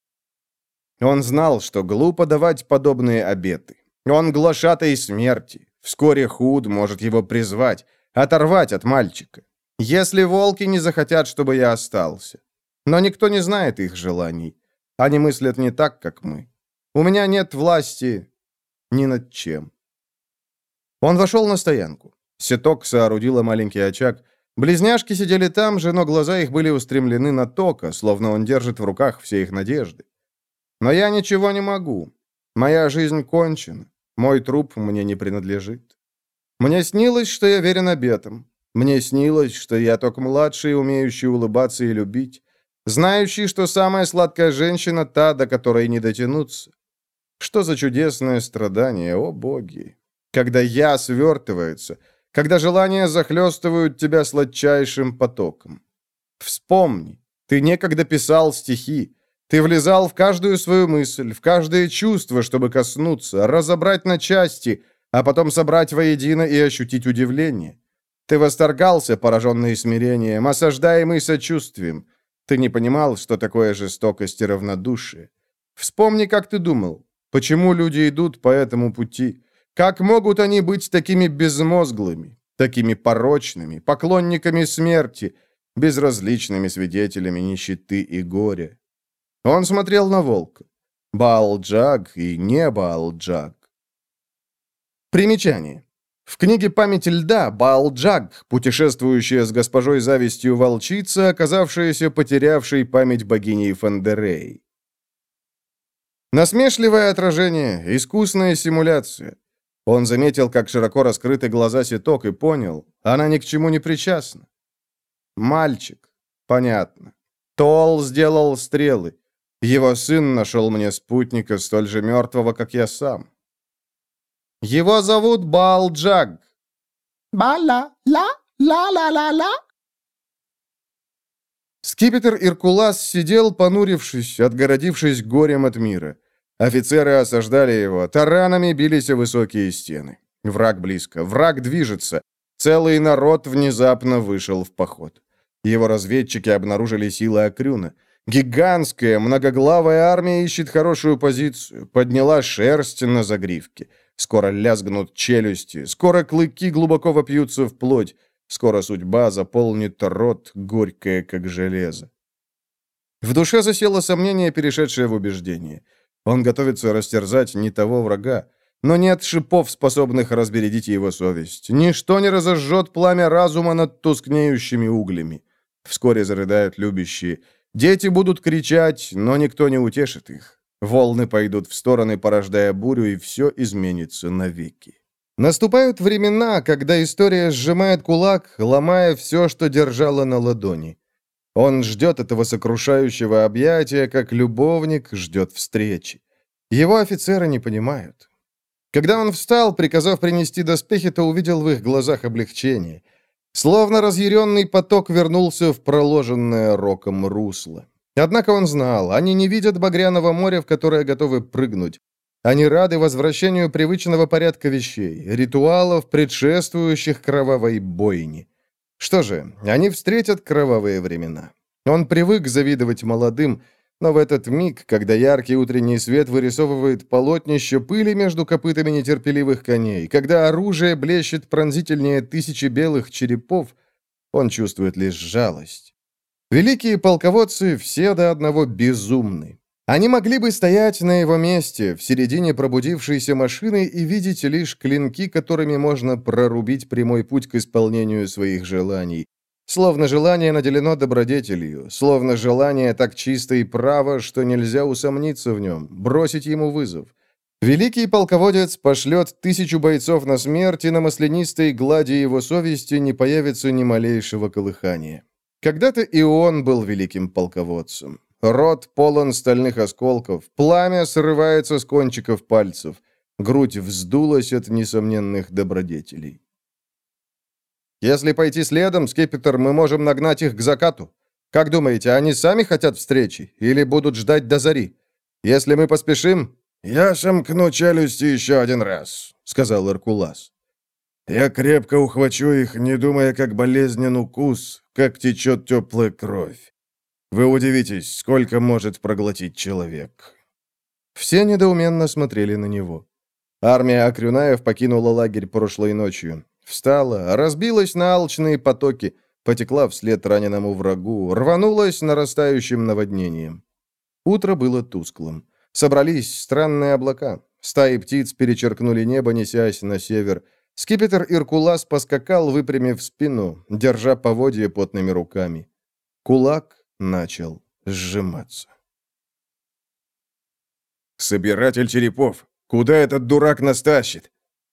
Он знал, что глупо давать подобные обеты. Он глашатай смерти. Вскоре Худ может его призвать, оторвать от мальчика. Если волки не захотят, чтобы я остался. Но никто не знает их желаний. Они мыслят не так, как мы. У меня нет власти ни над чем. Он вошел на стоянку. Сеток соорудила маленький очаг. Близняшки сидели там же, но глаза их были устремлены на Тока, словно он держит в руках все их надежды. Но я ничего не могу. Моя жизнь кончена. Мой труп мне не принадлежит. Мне снилось, что я верен обетам. Мне снилось, что я только младший, умеющий улыбаться и любить, знающий, что самая сладкая женщина та, до которой не дотянуться. Что за чудесное страдание, о боги! Когда я свертывается, когда желания захлестывают тебя сладчайшим потоком. Вспомни, ты некогда писал стихи, ты влезал в каждую свою мысль, в каждое чувство, чтобы коснуться, разобрать на части, а потом собрать воедино и ощутить удивление. Ты восторгался, пораженный смирением, осаждаемый сочувствием. Ты не понимал, что такое жестокость и равнодушие. Вспомни, как ты думал. Почему люди идут по этому пути? Как могут они быть такими безмозглыми, такими порочными, поклонниками смерти, безразличными свидетелями нищеты и горя? Он смотрел на волка. Баал-Джаг и не Баал-Джаг. Примечание. В книге «Память льда» Баал-Джаг, путешествующая с госпожой завистью волчица, оказавшаяся потерявшей память богиней Фандерей. Насмешливое отражение, искусная симуляция. Он заметил, как широко раскрыты глаза Сеток, и понял, она ни к чему не причастна. Мальчик. Понятно. Тол сделал стрелы. Его сын нашел мне спутника, столь же мертвого, как я сам. Его зовут Баал-Джаг. Ба-ла-ла-ла-ла-ла-ла. Скипетр Иркулас сидел, понурившись, отгородившись горем от мира. Офицеры осаждали его, таранами бились о высокие стены. Враг близко, враг движется. Целый народ внезапно вышел в поход. Его разведчики обнаружили силы Акрюна. Гигантская, многоглавая армия ищет хорошую позицию, подняла шерсть на загривке. Скоро лязгнут челюсти, скоро клыки глубоко вопьются в плоть, скоро судьба заполнит рот, горькое, как железо. В душе засело сомнение, перешедшее в убеждение. Он готовится растерзать не того врага, но нет шипов, способных разбередить его совесть. Ничто не разожжет пламя разума над тускнеющими углями. Вскоре зарыдают любящие. Дети будут кричать, но никто не утешит их. Волны пойдут в стороны, порождая бурю, и все изменится навеки. Наступают времена, когда история сжимает кулак, ломая все, что держала на ладони. Он ждет этого сокрушающего объятия, как любовник ждет встречи. Его офицеры не понимают. Когда он встал, приказав принести доспехи, то увидел в их глазах облегчение. Словно разъяренный поток вернулся в проложенное роком русло. Однако он знал, они не видят багряного моря, в которое готовы прыгнуть. Они рады возвращению привычного порядка вещей, ритуалов, предшествующих кровавой бойне. Что же, они встретят кровавые времена. Он привык завидовать молодым, но в этот миг, когда яркий утренний свет вырисовывает полотнище пыли между копытами нетерпеливых коней, когда оружие блещет пронзительнее тысячи белых черепов, он чувствует лишь жалость. Великие полководцы все до одного безумны. Они могли бы стоять на его месте, в середине пробудившейся машины, и видеть лишь клинки, которыми можно прорубить прямой путь к исполнению своих желаний. Словно желание наделено добродетелью, словно желание так чисто и право, что нельзя усомниться в нем, бросить ему вызов. Великий полководец пошлет тысячу бойцов на смерть, и на маслянистой глади его совести не появится ни малейшего колыхания. Когда-то и он был великим полководцем. Рот полон стальных осколков, пламя срывается с кончиков пальцев, грудь вздулась от несомненных добродетелей. Если пойти следом, Скипетр, мы можем нагнать их к закату. Как думаете, они сами хотят встречи или будут ждать до зари? Если мы поспешим, «Я сомкну челюсти еще один раз», — сказал Эркулас. «Я крепко ухвачу их, не думая, как болезнен укус, как течет теплая кровь. Вы удивитесь, сколько может проглотить человек». Все недоуменно смотрели на него. Армия Акрюнаев покинула лагерь прошлой ночью. Встала, разбилась на алчные потоки, потекла вслед раненому врагу, рванулась нарастающим наводнением. Утро было тусклым. Собрались странные облака. Стаи птиц перечеркнули небо, несясь на север. Скипетр Иркулас поскакал, выпрямив спину, держа поводья потными руками. Кулак начал сжиматься. «Собиратель черепов! Куда этот дурак нас тащит?»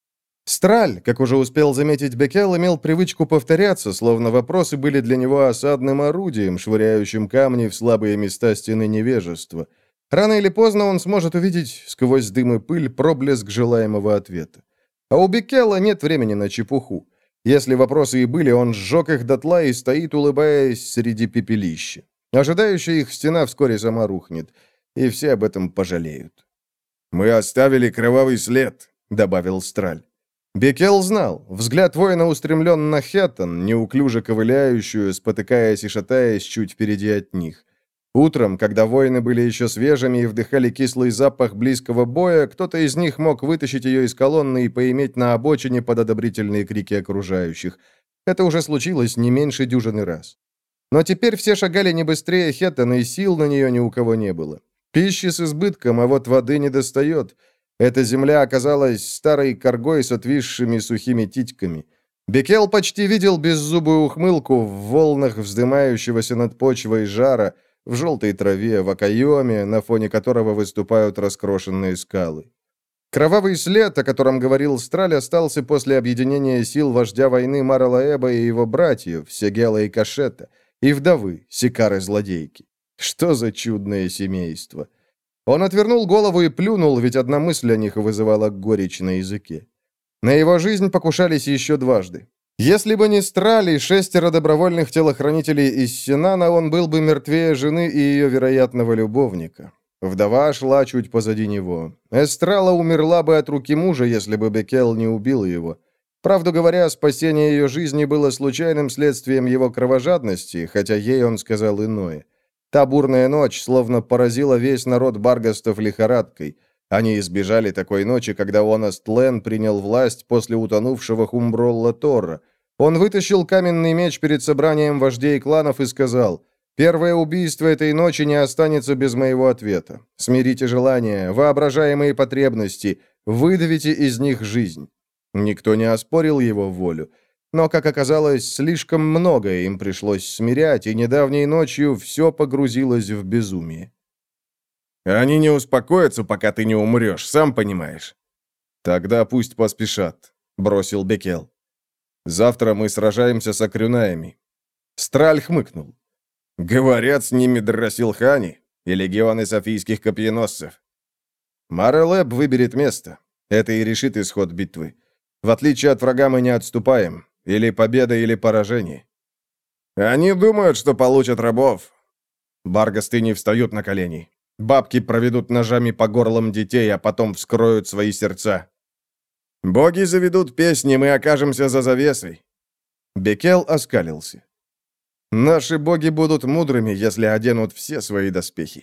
Страль, как уже успел заметить Беккел, имел привычку повторяться, словно вопросы были для него осадным орудием, швыряющим камни в слабые места стены невежества. Рано или поздно он сможет увидеть сквозь дым и пыль проблеск желаемого ответа. А у Беккела нет времени на чепуху. Если вопросы и были, он сжег их дотла и стоит, улыбаясь, среди пепелища. Ожидающая их стена вскоре сама рухнет, и все об этом пожалеют. «Мы оставили кровавый след», — добавил Страль. Беккел знал. Взгляд воина устремлен на Хеттон, неуклюже ковыляющую, спотыкаясь и шатаясь чуть впереди от них. Утром, когда воины были еще свежими и вдыхали кислый запах близкого боя, кто-то из них мог вытащить ее из колонны и поиметь на обочине под одобрительные крики окружающих. Это уже случилось не меньше дюжины раз. Но теперь все шагали не быстрее Хеттон, и сил на нее ни у кого не было. Пищи с избытком, а вот воды не достает. Эта земля оказалась старой коргой с отвисшими сухими титьками. Беккел почти видел беззубую ухмылку в волнах вздымающегося над почвой жара, в желтой траве, в окоеме, на фоне которого выступают раскрошенные скалы. Кровавый след, о котором говорил Страль, остался после объединения сил вождя войны Маралаэба и его братьев, Сегела и Кашета, и вдовы, Сикары-злодейки. Что за чудное семейство! Он отвернул голову и плюнул, ведь одна мысль о них вызывала горечь на языке. На его жизнь покушались еще дважды. Если бы не Страль и шестеро добровольных телохранителей из Синана, он был бы мертвее жены и ее вероятного любовника. Вдова шла чуть позади него. Эстрала умерла бы от руки мужа, если бы Беккел не убил его. Правду говоря, спасение ее жизни было случайным следствием его кровожадности, хотя ей он сказал иное. Та бурная ночь словно поразила весь народ Баргастов лихорадкой. Они избежали такой ночи, когда Онаст Лен принял власть после утонувшего Хумбролла Торра. Он вытащил каменный меч перед собранием вождей кланов и сказал: «Первое убийство этой ночи не останется без моего ответа. Смирите желания, воображаемые потребности, выдавите из них жизнь». Никто не оспорил его волю. Но, как оказалось, слишком многое им пришлось смирять, и недавней ночью все погрузилось в безумие. «Они не успокоятся, пока ты не умрешь, сам понимаешь». «Тогда пусть поспешат», — бросил Беккел. «Завтра мы сражаемся с Акрюнаями». Страль хмыкнул. «Говорят, с ними Драсилхани и легионы софийских копьеносцев». Марелэб выберет место. Это и решит исход битвы. В отличие от врага мы не отступаем. Или победа, или поражение. Они думают, что получат рабов. Баргасты не встают на колени. Бабки проведут ножами по горлам детей, а потом вскроют свои сердца. Боги заведут песни, мы окажемся за завесой. Беккел оскалился. Наши боги будут мудрыми, если оденут все свои доспехи.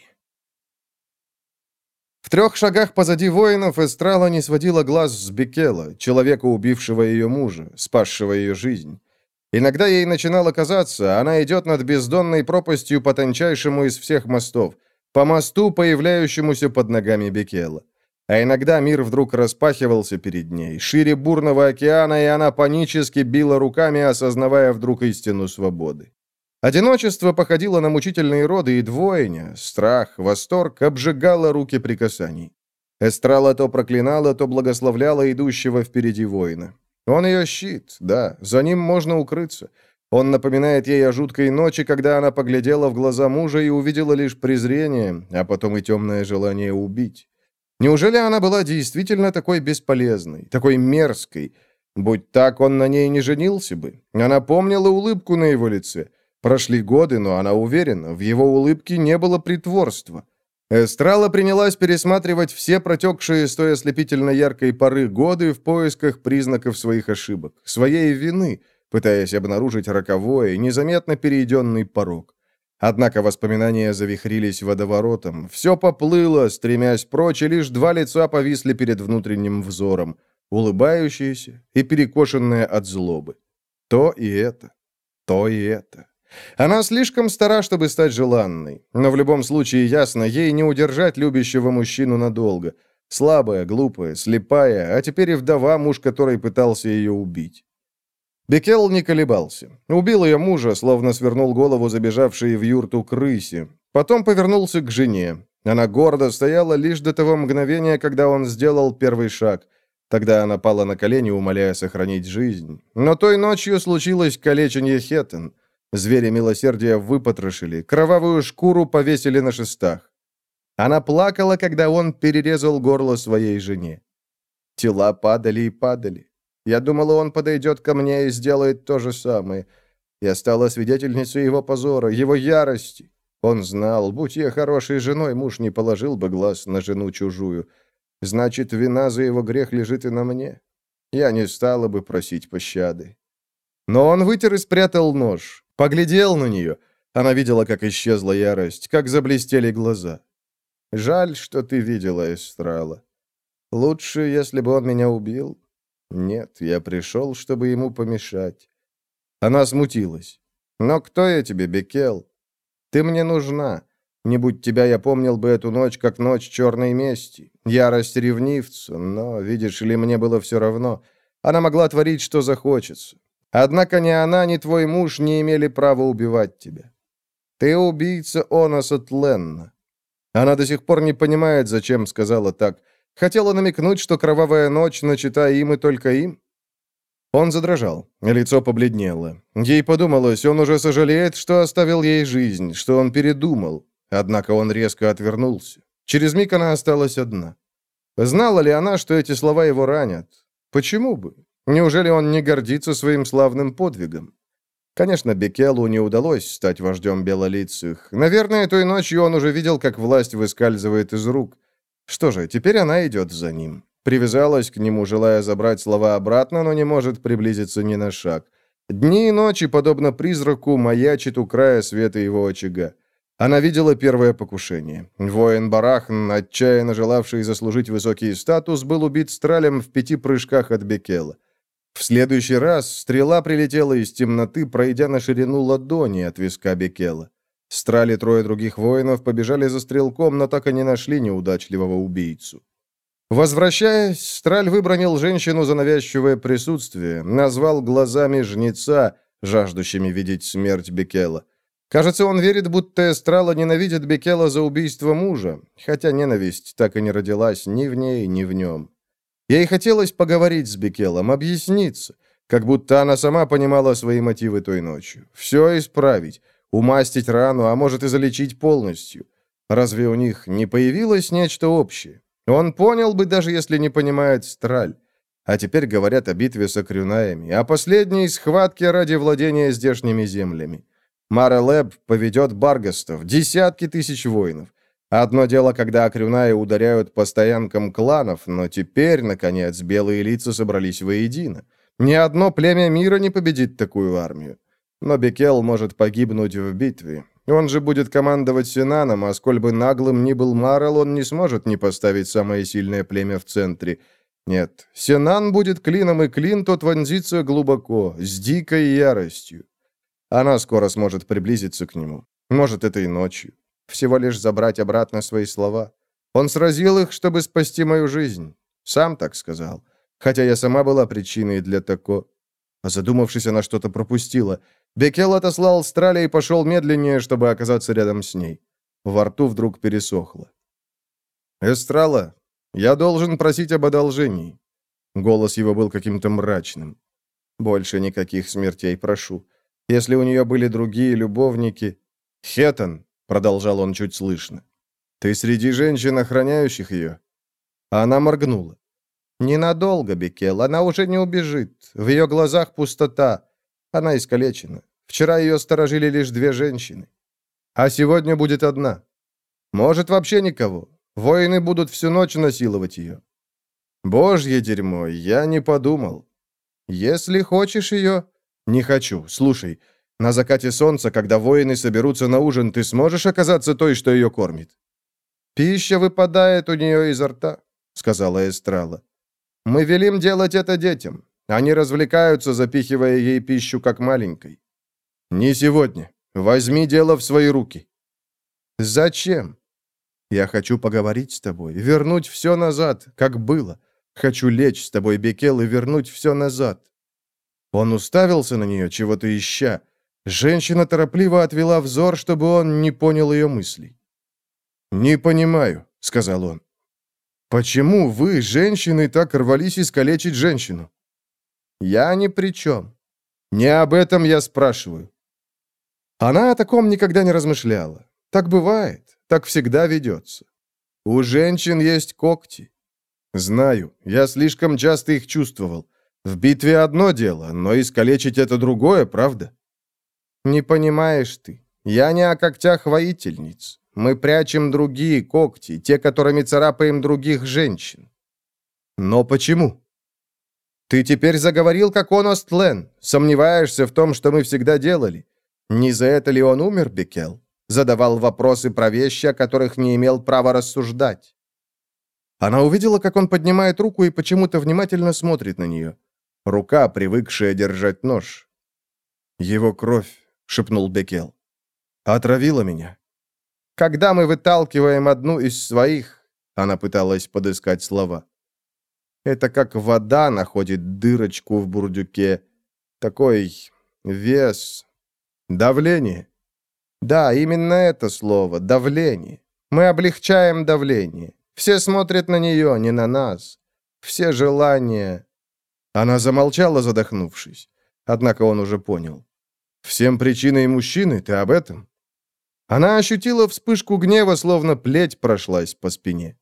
В трех шагах позади воинов Эстрала не сводила глаз с Беккела, человека, убившего ее мужа, спасшего ее жизнь. Иногда ей начинало казаться, она идет над бездонной пропастью по тончайшему из всех мостов, по мосту, появляющемуся под ногами Беккела. А иногда мир вдруг распахивался перед ней, шире бурного океана, и она панически била руками, осознавая вдруг истину свободы. Одиночество походило на мучительные роды, и двойня, страх, восторг обжигало руки прикасаний. Эстрала то проклинала, то благословляла идущего впереди воина. Он ее щит, да, за ним можно укрыться. Он напоминает ей о жуткой ночи, когда она поглядела в глаза мужа и увидела лишь презрение, а потом и темное желание убить. Неужели она была действительно такой бесполезной, такой мерзкой? Будь так, он на ней не женился бы. Она помнила улыбку на его лице. Прошли годы, но она уверена, в его улыбке не было притворства. Эстрала принялась пересматривать все протекшие с той ослепительно яркой поры годы в поисках признаков своих ошибок, своей вины, пытаясь обнаружить роковой, незаметно перейденный порог. Однако воспоминания завихрились водоворотом, все поплыло, стремясь прочь, и лишь два лица повисли перед внутренним взором, улыбающиеся и перекошенные от злобы. То и это, то и это. Она слишком стара, чтобы стать желанной, но в любом случае ясно, ей не удержать любящего мужчину надолго. Слабая, глупая, слепая, а теперь и вдова, муж которой пытался ее убить. Бекел не колебался. Убил ее мужа, словно свернул голову забежавшей в юрту крысе. Потом повернулся к жене. Она гордо стояла лишь до того мгновения, когда он сделал первый шаг. Тогда она пала на колени, умоляя сохранить жизнь. Но той ночью случилось калеченье Хеттен. Звери милосердия выпотрошили, кровавую шкуру повесили на шестах. Она плакала, когда он перерезал горло своей жене. Тела падали и падали. Я думала, он подойдет ко мне и сделает то же самое. Я стала свидетельницей его позора, его ярости. Он знал, будь я хорошей женой, муж не положил бы глаз на жену чужую. Значит, вина за его грех лежит и на мне. Я не стала бы просить пощады. Но он вытер и спрятал нож. Поглядел на нее. Она видела, как исчезла ярость, как заблестели глаза. «Жаль, что ты видела, Эстрала. Лучше, если бы он меня убил. Нет, я пришел, чтобы ему помешать». Она смутилась. «Но кто я тебе, Бекел? Ты мне нужна. Не будь тебя, я помнил бы эту ночь, как ночь черной мести, ярость ревнивца, но, видишь ли, мне было все равно. Она могла творить, что захочется. Однако ни она, ни твой муж не имели права убивать тебя. Ты убийца Онаса Тленна». Она до сих пор не понимает, зачем сказала так. Хотела намекнуть, что кровавая ночь начата им и только им. Он задрожал, лицо побледнело. Ей подумалось, он уже сожалеет, что оставил ей жизнь, что он передумал. Однако он резко отвернулся. Через миг она осталась одна. Знала ли она, что эти слова его ранят? Почему бы? Неужели он не гордится своим славным подвигом? Конечно, Бекелу не удалось стать вождем белолицых. Наверное, той ночью он уже видел, как власть выскальзывает из рук. Что же, теперь она идет за ним. Привязалась к нему, желая забрать слова обратно, но не может приблизиться ни на шаг. Дни и ночи, подобно призраку, маячит у края света его очага. Она видела первое покушение. Воин Барахн, отчаянно желавший заслужить высокий статус, был убит стралем в пяти прыжках от Бекела. В следующий раз стрела прилетела из темноты, пройдя на ширину ладони от виска Бекела. Страли и трое других воинов побежали за стрелком, но так и не нашли неудачливого убийцу. Возвращаясь, Страль выбронил женщину за навязчивое присутствие, назвал глазами жнеца, жаждущими видеть смерть Бекела. Кажется, он верит, будто Эстрала ненавидит Бекела за убийство мужа, хотя ненависть так и не родилась ни в ней, ни в нем. Ей хотелось поговорить с Бекелом, объясниться, как будто она сама понимала свои мотивы той ночью. Все исправить, умастить рану, а может и залечить полностью. Разве у них не появилось нечто общее? Он понял бы, даже если не понимает Страль. А теперь говорят о битве с Акрюнаями, о последней схватке ради владения здешними землями. Мара Леб поведет Баргастов, десятки тысяч воинов. Одно дело, когда Акрюнаи ударяют по стоянкам кланов, но теперь, наконец, белые лица собрались воедино. Ни одно племя мира не победит такую армию. Но Бекел может погибнуть в битве. Он же будет командовать Синаном, а сколь бы наглым ни был Марал, он не сможет не поставить самое сильное племя в центре. Нет, Синан будет клином, и клин тот вонзится глубоко, с дикой яростью. Она скоро сможет приблизиться к нему. Может, это и ночью. Всего лишь забрать обратно свои слова. Он сразил их, чтобы спасти мою жизнь. Сам так сказал. Хотя я сама была причиной для такого. Задумавшись, она что-то пропустила. Бекел отослал Страля и пошел медленнее, чтобы оказаться рядом с ней. Во рту вдруг пересохло. «Эстрала, я должен просить об одолжении». Голос его был каким-то мрачным. «Больше никаких смертей, прошу. Если у нее были другие любовники...» «Хеттен», — продолжал он чуть слышно, — «ты среди женщин, охраняющих ее?» Она моргнула. «Ненадолго, Бекел, она уже не убежит. В ее глазах пустота. Она искалечена. Вчера ее сторожили лишь две женщины. А сегодня будет одна». Может, вообще никого. Воины будут всю ночь насиловать ее. Божье дерьмо, я не подумал. Если хочешь ее... Не хочу. Слушай, на закате солнца, когда воины соберутся на ужин, ты сможешь оказаться той, что ее кормит? Пища выпадает у нее изо рта, сказала Эстрала. Мы велим делать это детям. Они развлекаются, запихивая ей пищу как маленькой. Не сегодня. Возьми дело в свои руки. Зачем? Я хочу поговорить с тобой, вернуть все назад, как было. Хочу лечь с тобой, Бекел, и вернуть все назад. Он уставился на нее, чего-то ища. Женщина торопливо отвела взор, чтобы он не понял ее мыслей. «Не понимаю», — сказал он. «Почему вы, женщины, так рвались искалечить женщину?» «Я ни при чем. Не об этом я спрашиваю». Она о таком никогда не размышляла. Так бывает, так всегда ведется. У женщин есть когти. Знаю, я слишком часто их чувствовал. В битве одно дело, но искалечить это другое, правда? Не понимаешь ты. Я не о когтях воительниц. Мы прячем другие когти, те, которыми царапаем других женщин. Но почему? Ты теперь заговорил, как он Остлен. Сомневаешься в том, что мы всегда делали. Не за это ли он умер, Бекел? Задавал вопросы про вещи, о которых не имел права рассуждать. Она увидела, как он поднимает руку и почему-то внимательно смотрит на нее. Рука, привыкшая держать нож. «Его кровь», — шепнул Бекел, — «отравила меня». «Когда мы выталкиваем одну из своих...» Она пыталась подыскать слова. «Это как вода находит дырочку в бурдюке. Такой вес... давление». «Да, именно это слово, давление. Мы облегчаем давление. Все смотрят на нее, не на нас. Все желания...» Она замолчала, задохнувшись. Однако он уже понял. «Всем причиной мужчины, ты об этом?» Она ощутила вспышку гнева, словно плеть прошлась по спине.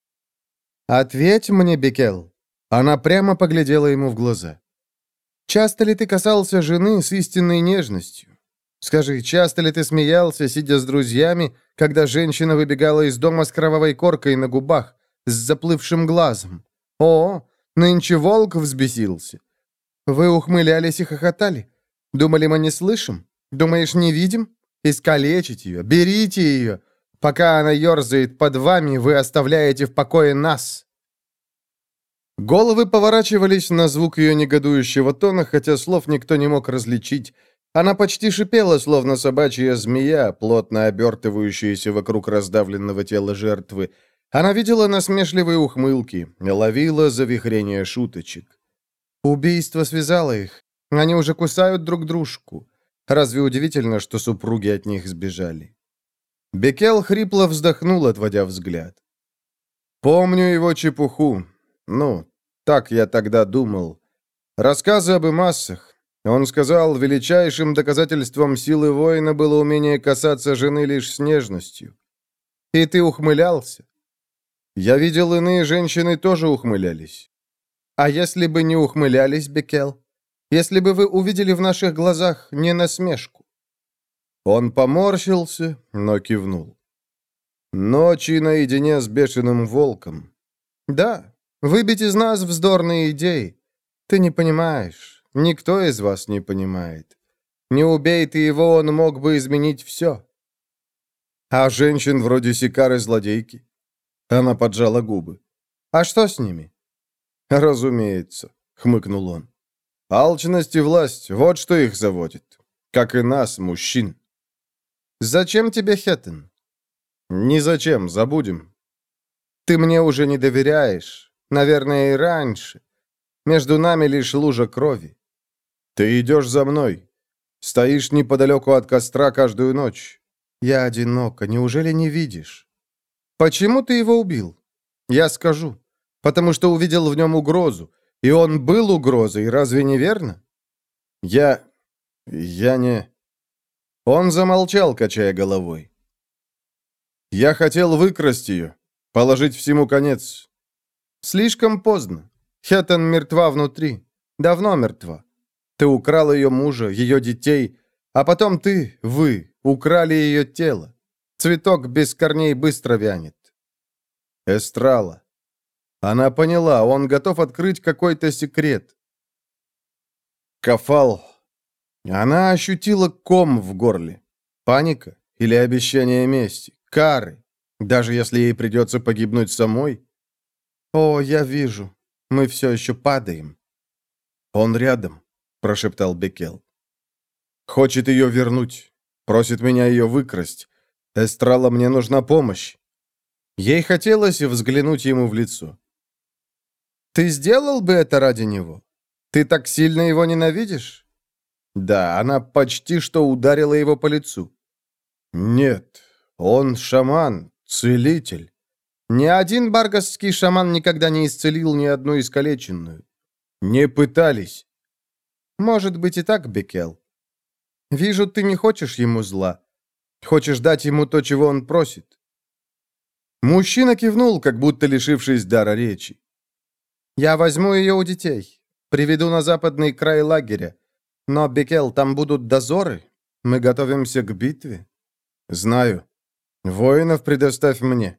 «Ответь мне, Бекел». Она прямо поглядела ему в глаза. «Часто ли ты касался жены с истинной нежностью? Скажи, часто ли ты смеялся, сидя с друзьями, когда женщина выбегала из дома с кровавой коркой на губах, с заплывшим глазом? О, нынче волк взбесился. Вы ухмылялись и хохотали. Думали, мы не слышим? Думаешь, не видим? Искалечить ее, берите ее. Пока она ерзает под вами, вы оставляете в покое нас». Головы поворачивались на звук ее негодующего тона, хотя слов никто не мог различить. Она почти шипела, словно собачья змея, плотно обертывающаяся вокруг раздавленного тела жертвы. Она видела насмешливые ухмылки, ловила завихрение шуточек. Убийство связало их. Они уже кусают друг дружку. Разве удивительно, что супруги от них сбежали? Бекел хрипло вздохнул, отводя взгляд. «Помню его чепуху. Ну, так я тогда думал. Рассказы об эмассах. Он сказал, величайшим доказательством силы воина было умение касаться жены лишь с нежностью. И ты ухмылялся. Я видел, иные женщины тоже ухмылялись. А если бы не ухмылялись, Бекел? Если бы вы увидели в наших глазах не насмешку?» Он поморщился, но кивнул. «Ночи наедине с бешеным волком. Да, выбить из нас вздорные идеи. Ты не понимаешь. Никто из вас не понимает. Не убей ты его, он мог бы изменить все. А женщин вроде Сикары-злодейки?» Она поджала губы. «А что с ними?» «Разумеется», — хмыкнул он. «Алчность и власть — вот что их заводит. Как и нас, мужчин». «Зачем тебе Хеттен?» «Ни зачем, забудем». «Ты мне уже не доверяешь. Наверное, и раньше. Между нами лишь лужа крови. Ты идешь за мной. Стоишь неподалеку от костра каждую ночь. Я одинока, неужели не видишь? Почему ты его убил? Я скажу. Потому что увидел в нем угрозу. И он был угрозой, разве не верно? Я... я не... Он замолчал, качая головой. Я хотел выкрасть ее, положить всему конец. Слишком поздно. Хеттен мертва внутри. Давно мертва. Ты украл ее мужа, ее детей, а потом ты, вы, украли ее тело. Цветок без корней быстро вянет. Эстрала. Она поняла, он готов открыть какой-то секрет. Кафал. Она ощутила ком в горле. Паника или обещание мести, кары, даже если ей придется погибнуть самой. «О, я вижу. Мы все еще падаем». «Он рядом», — прошептал Беккел. «Хочет ее вернуть. Просит меня ее выкрасть. Эстрала, мне нужна помощь». Ей хотелось взглянуть ему в лицо. «Ты сделал бы это ради него? Ты так сильно его ненавидишь?» Да, она почти что ударила его по лицу. «Нет, он шаман, целитель. Ни один баргасский шаман никогда не исцелил ни одну искалеченную. Не пытались». «Может быть и так, Беккел. Вижу, ты не хочешь ему зла. Хочешь дать ему то, чего он просит». Мужчина кивнул, как будто лишившись дара речи. «Я возьму ее у детей, приведу на западный край лагеря. Но, Беккел, там будут дозоры. Мы готовимся к битве». «Знаю. Воинов предоставь мне».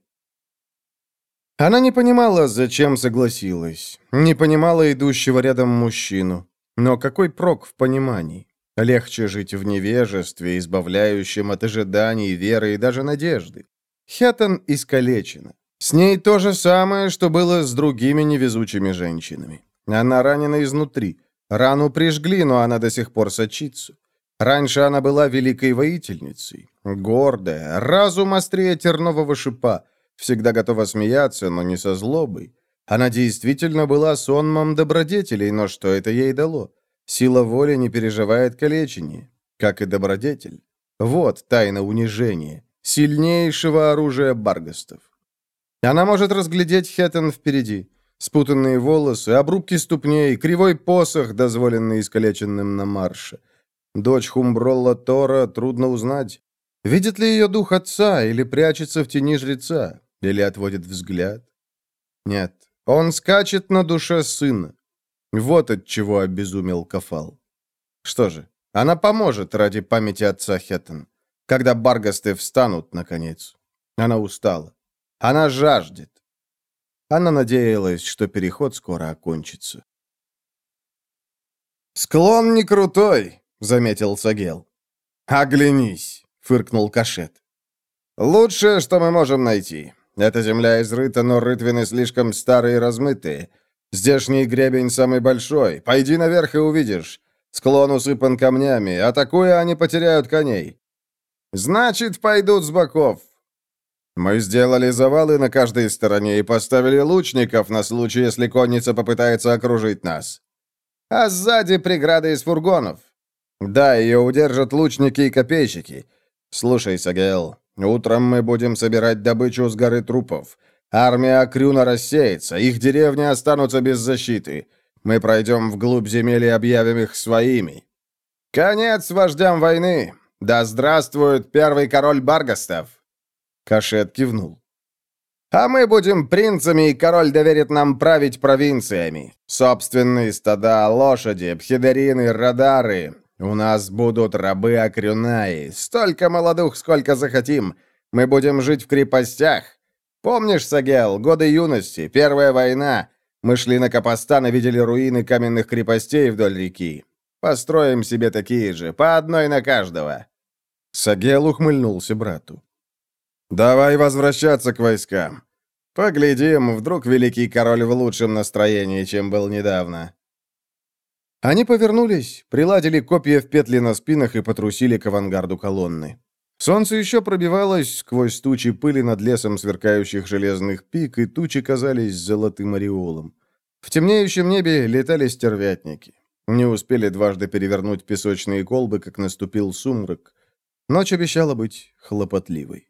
Она не понимала, зачем согласилась. Не понимала идущего рядом мужчину. Но какой прок в понимании? Легче жить в невежестве, избавляющем от ожиданий, веры и даже надежды. Хеттон искалечена. С ней то же самое, что было с другими невезучими женщинами. Она ранена изнутри. Рану прижгли, но она до сих пор сочится. Раньше она была великой воительницей, гордая, разум острее тернового шипа, всегда готова смеяться, но не со злобой. Она действительно была сонмом добродетелей, но что это ей дало? Сила воли не переживает калечение, как и добродетель. Вот тайна унижения, сильнейшего оружия баргастов. Она может разглядеть Хеттон впереди. Спутанные волосы, обрубки ступней, кривой посох, дозволенный искалеченным на марше. Дочь Хумбролла Тора трудно узнать. Видит ли ее дух отца, или прячется в тени жреца, или отводит взгляд? Нет, он скачет на душе сына. Вот от чего обезумел Кафал. Что же, она поможет ради памяти отца Хеттон, когда баргасты встанут, наконец. Она устала. Она жаждет. Она надеялась, что переход скоро окончится. «Склон не крутой», — заметил Сагел. «Оглянись», — фыркнул Кашет. «Лучшее, что мы можем найти. Эта земля изрыта, но рытвины слишком старые и размытые. Здешний гребень самый большой. Пойди наверх и увидишь. Склон усыпан камнями. Атакуя, они потеряют коней». «Значит, пойдут с боков». «Мы сделали завалы на каждой стороне и поставили лучников на случай, если конница попытается окружить нас. А сзади преграда из фургонов. Да, ее удержат лучники и копейщики. Слушай, Сагел, утром мы будем собирать добычу с горы трупов. Армия Акрюна рассеется, их деревни останутся без защиты. Мы пройдем вглубь земель и объявим их своими. Конец вождям войны. Да здравствует первый король Баргастов!» Кашет кивнул. «А мы будем принцами, и король доверит нам править провинциями. Собственные стада, лошади, пхидерины, радары. У нас будут рабы Акрюнаи. Столько молодух, сколько захотим. Мы будем жить в крепостях. Помнишь, Сагел, годы юности, первая война? Мы шли на Капостан и видели руины каменных крепостей вдоль реки. Построим себе такие же, по одной на каждого». Сагел ухмыльнулся брату. «Давай возвращаться к войскам. Поглядим, вдруг великий король в лучшем настроении, чем был недавно». Они повернулись, приладили копья в петли на спинах и потрусили к авангарду колонны. Солнце еще пробивалось сквозь тучи пыли над лесом сверкающих железных пик, и тучи казались золотым ореолом. В темнеющем небе летали стервятники. Не успели дважды перевернуть песочные колбы, как наступил сумрак. Ночь обещала быть хлопотливой.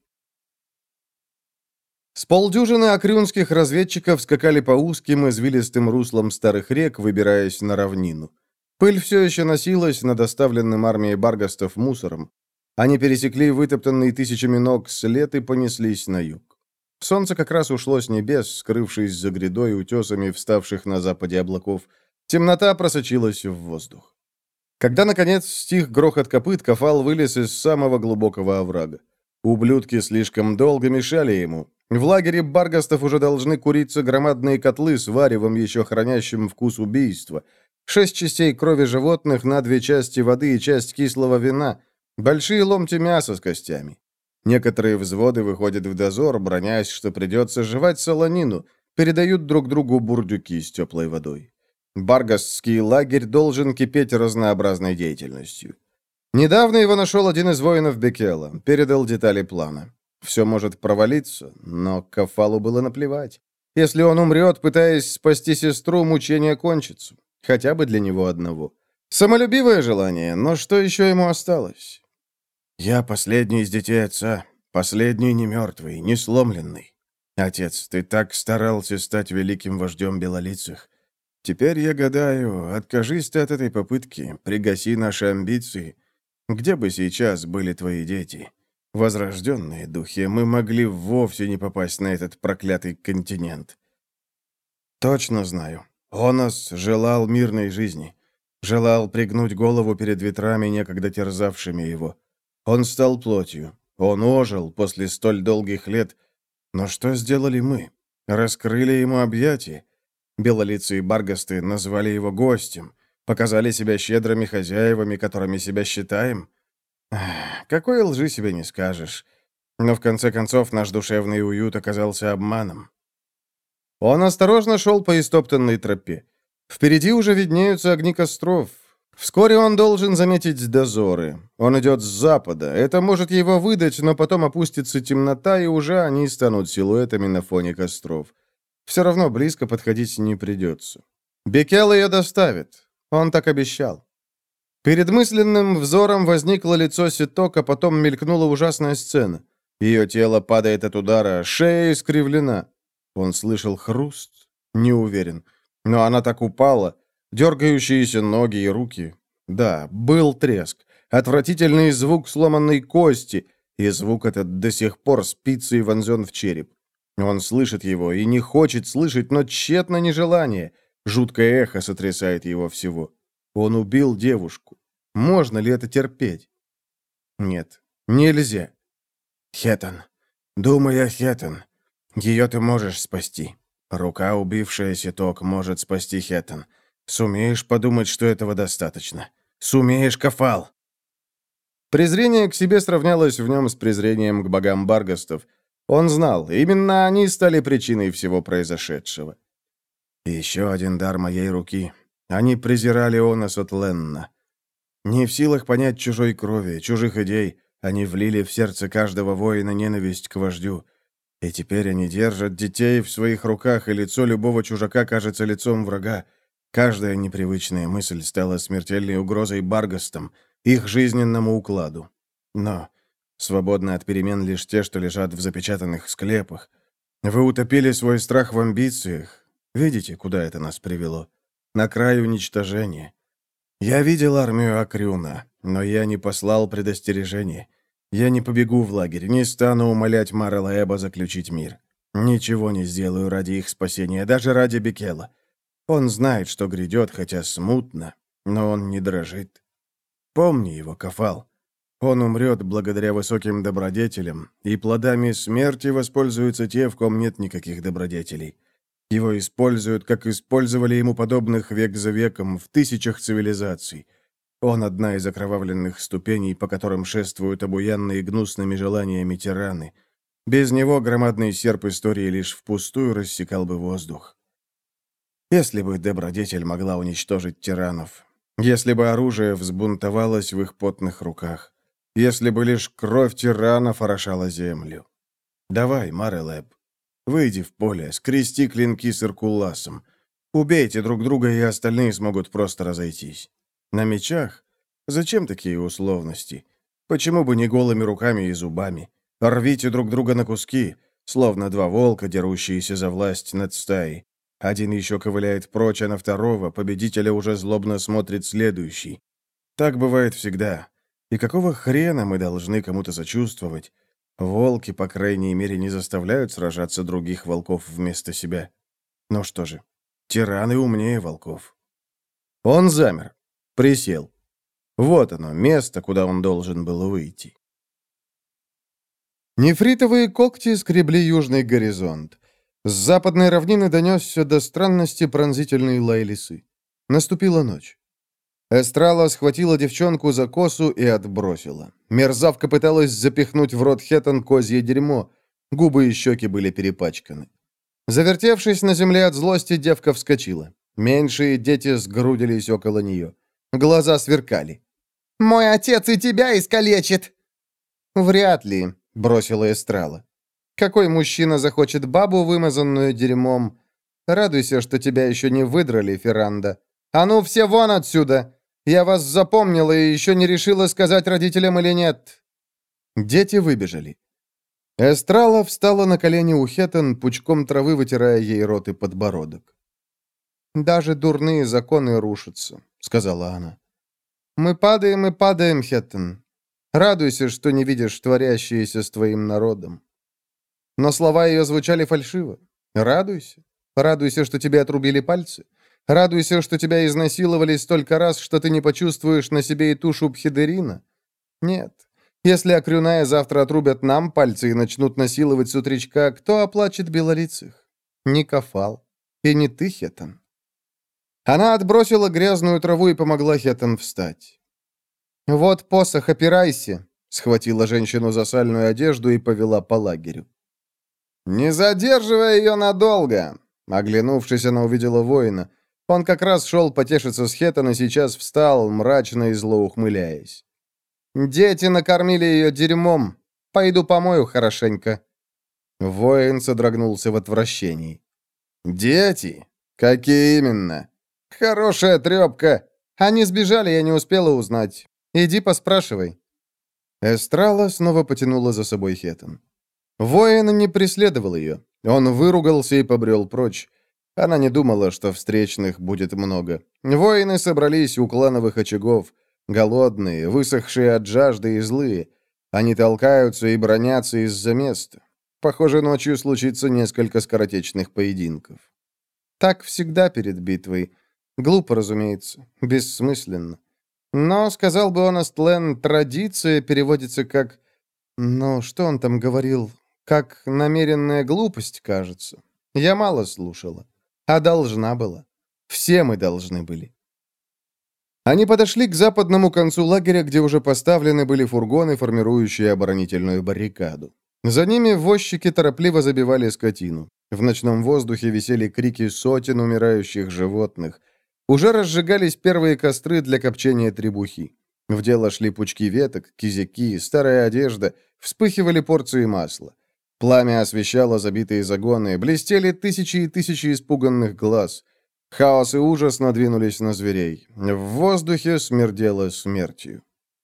С полдюжины акрюнских разведчиков скакали по узким извилистым руслам старых рек, выбираясь на равнину. Пыль все еще носилась над оставленным армией баргастов мусором. Они пересекли вытоптанный тысячами ног след и понеслись на юг. Солнце как раз ушло с небес, скрывшись за грядой и утесами вставших на западе облаков. Темнота просочилась в воздух. Когда, наконец, стих грохот копыт, Кафал вылез из самого глубокого оврага. Ублюдки слишком долго мешали ему. В лагере Баргастов уже должны куриться громадные котлы с варевом, еще хранящим вкус убийства. Шесть частей крови животных на две части воды и часть кислого вина. Большие ломти мяса с костями. Некоторые взводы выходят в дозор, бронясь, что придется жевать солонину, передают друг другу бурдюки с теплой водой. Баргастский лагерь должен кипеть разнообразной деятельностью. Недавно его нашел один из воинов Бекела, передал детали плана. Все может провалиться, но Кафалу было наплевать. Если он умрет, пытаясь спасти сестру, мучение кончится. Хотя бы для него одного. Самолюбивое желание, но что еще ему осталось? «Я последний из детей отца, последний не мертвый, не сломленный. Отец, ты так старался стать великим вождем белолицых. Теперь я гадаю, откажись ты от этой попытки, пригаси наши амбиции. Где бы сейчас были твои дети? Возрожденные духи, мы могли вовсе не попасть на этот проклятый континент». «Точно знаю. Онос желал мирной жизни. Желал пригнуть голову перед ветрами, некогда терзавшими его. Он стал плотью. Он ожил после столь долгих лет. Но что сделали мы? Раскрыли ему объятия. Белолицые баргасты назвали его гостем, показали себя щедрыми хозяевами, которыми себя считаем. Ах, какой лжи себе не скажешь. Но в конце концов наш душевный уют оказался обманом». Он осторожно шел по истоптанной тропе. Впереди уже виднеются огни костров. Вскоре он должен заметить дозоры. Он идет с запада. Это может его выдать, но потом опустится темнота, и уже они станут силуэтами на фоне костров. Все равно близко подходить не придется. Бекел ее доставит. Он так обещал. Перед мысленным взором возникло лицо Ситок, а потом мелькнула ужасная сцена. Ее тело падает от удара, шея искривлена. Он слышал хруст? Не уверен. Но она так упала. Дергающиеся ноги и руки. Да, был треск. Отвратительный звук сломанной кости. И звук этот до сих пор спицей вонзен в череп. Он слышит его и не хочет слышать, но тщетно нежелание. Жуткое эхо сотрясает его всего. Он убил девушку. Можно ли это терпеть? Нет, нельзя. Хеттон. Думай о Хеттон. Ее ты можешь спасти. Рука, убившая Ситок, может спасти Хеттон. Сумеешь подумать, что этого достаточно? Сумеешь, Кафал?» Презрение к себе сравнялось в нем с презрением к богам Баргастов. Он знал, именно они стали причиной всего произошедшего. «Еще один дар моей руки. Они презирали Онос от Ленна. Не в силах понять чужой крови, чужих идей, они влили в сердце каждого воина ненависть к вождю. И теперь они держат детей в своих руках, и лицо любого чужака кажется лицом врага. Каждая непривычная мысль стала смертельной угрозой Баргастам, их жизненному укладу. Но свободны от перемен лишь те, что лежат в запечатанных склепах. Вы утопили свой страх в амбициях. Видите, куда это нас привело? На край уничтожения. Я видел армию Акрюна, но я не послал предостережение. Я не побегу в лагерь, не стану умолять Марела Эба заключить мир. Ничего не сделаю ради их спасения, даже ради Бекела. Он знает, что грядет, хотя смутно, но он не дрожит. Помни его, Кафал. Он умрет благодаря высоким добродетелям, и плодами смерти воспользуются те, в ком нет никаких добродетелей. Его используют, как использовали ему подобных век за веком в тысячах цивилизаций. Он одна из окровавленных ступеней, по которым шествуют обуянные гнусными желаниями тираны. Без него громадный серп истории лишь впустую рассекал бы воздух. Если бы добродетель могла уничтожить тиранов, если бы оружие взбунтовалось в их потных руках, если бы лишь кровь тиранов орошала землю. Давай, Марелэб, выйди в поле, скрести клинки с Иркуласом. Убейте друг друга, и остальные смогут просто разойтись. На мечах? Зачем такие условности? Почему бы не голыми руками и зубами? Рвите друг друга на куски, словно два волка, дерущиеся за власть над стаей. Один еще ковыляет прочь, а на второго, победителя, уже злобно смотрит следующий. Так бывает всегда. И какого хрена мы должны кому-то сочувствовать? Волки, по крайней мере, не заставляют сражаться других волков вместо себя. Ну что же, тираны умнее волков. Он замер. Присел. Вот оно, место, куда он должен был выйти. Нефритовые когти скребли южный горизонт. С западной равнины донесся до странности пронзительный лай лисы. Наступила ночь. Эстрала схватила девчонку за косу и отбросила. Мерзавка пыталась запихнуть в рот Хеттон козье дерьмо. Губы и щеки были перепачканы. Завертевшись на земле от злости, девка вскочила. Меньшие дети сгрудились около нее. Глаза сверкали. «Мой отец и тебя искалечит!» «Вряд ли», — бросила Эстрала. «Какой мужчина захочет бабу, вымазанную дерьмом? Радуйся, что тебя еще не выдрали, Ферранда. А ну, все вон отсюда! Я вас запомнила и еще не решила, сказать родителям или нет». Дети выбежали. Эстрала встала на колени у Хеттон, пучком травы вытирая ей рот и подбородок. «Даже дурные законы рушатся», — сказала она. «Мы падаем и падаем, Хеттон. Радуйся, что не видишь творящееся с твоим народом». Но слова ее звучали фальшиво. «Радуйся. Радуйся, что тебе отрубили пальцы. Радуйся, что тебя изнасиловали столько раз, что ты не почувствуешь на себе и тушу Пхидерина. Нет. Если Акрюная завтра отрубят нам пальцы и начнут насиловать с утречка, кто оплачет белолицых? Не Кафал. И не ты, Хеттон». Она отбросила грязную траву и помогла Хеттон встать. «Вот посох, опирайся», — схватила женщину за сальную одежду и повела по лагерю. «Не задерживай ее надолго!» Оглянувшись, она увидела воина. Он как раз шел потешиться с Хеттон и сейчас встал, мрачно и зло ухмыляясь. «Дети накормили ее дерьмом. Пойду помою хорошенько». Воин содрогнулся в отвращении. «Дети? Какие именно? Хорошая трепка. Они сбежали, я не успела узнать. Иди поспрашивай». Эстрала снова потянула за собой Хеттон. Воин не преследовал ее. Он выругался и побрел прочь. Она не думала, что встречных будет много. Воины собрались у клановых очагов. Голодные, высохшие от жажды и злые. Они толкаются и бронятся из-за места. Похоже, ночью случится несколько скоротечных поединков. Так всегда перед битвой. Глупо, разумеется, бессмысленно. Но, сказал бы он, Астлен, традиция переводится как... Ну, что он там говорил? Как намеренная глупость, кажется. Я мало слушала. А должна была. Все мы должны были. Они подошли к западному концу лагеря, где уже поставлены были фургоны, формирующие оборонительную баррикаду. За ними возчики торопливо забивали скотину. В ночном воздухе висели крики сотен умирающих животных. Уже разжигались первые костры для копчения требухи. В дело шли пучки веток, кизяки, старая одежда, вспыхивали порции масла. Пламя освещало забитые загоны, блестели тысячи и тысячи испуганных глаз. Хаос и ужас надвинулись на зверей. В воздухе смердело смертью.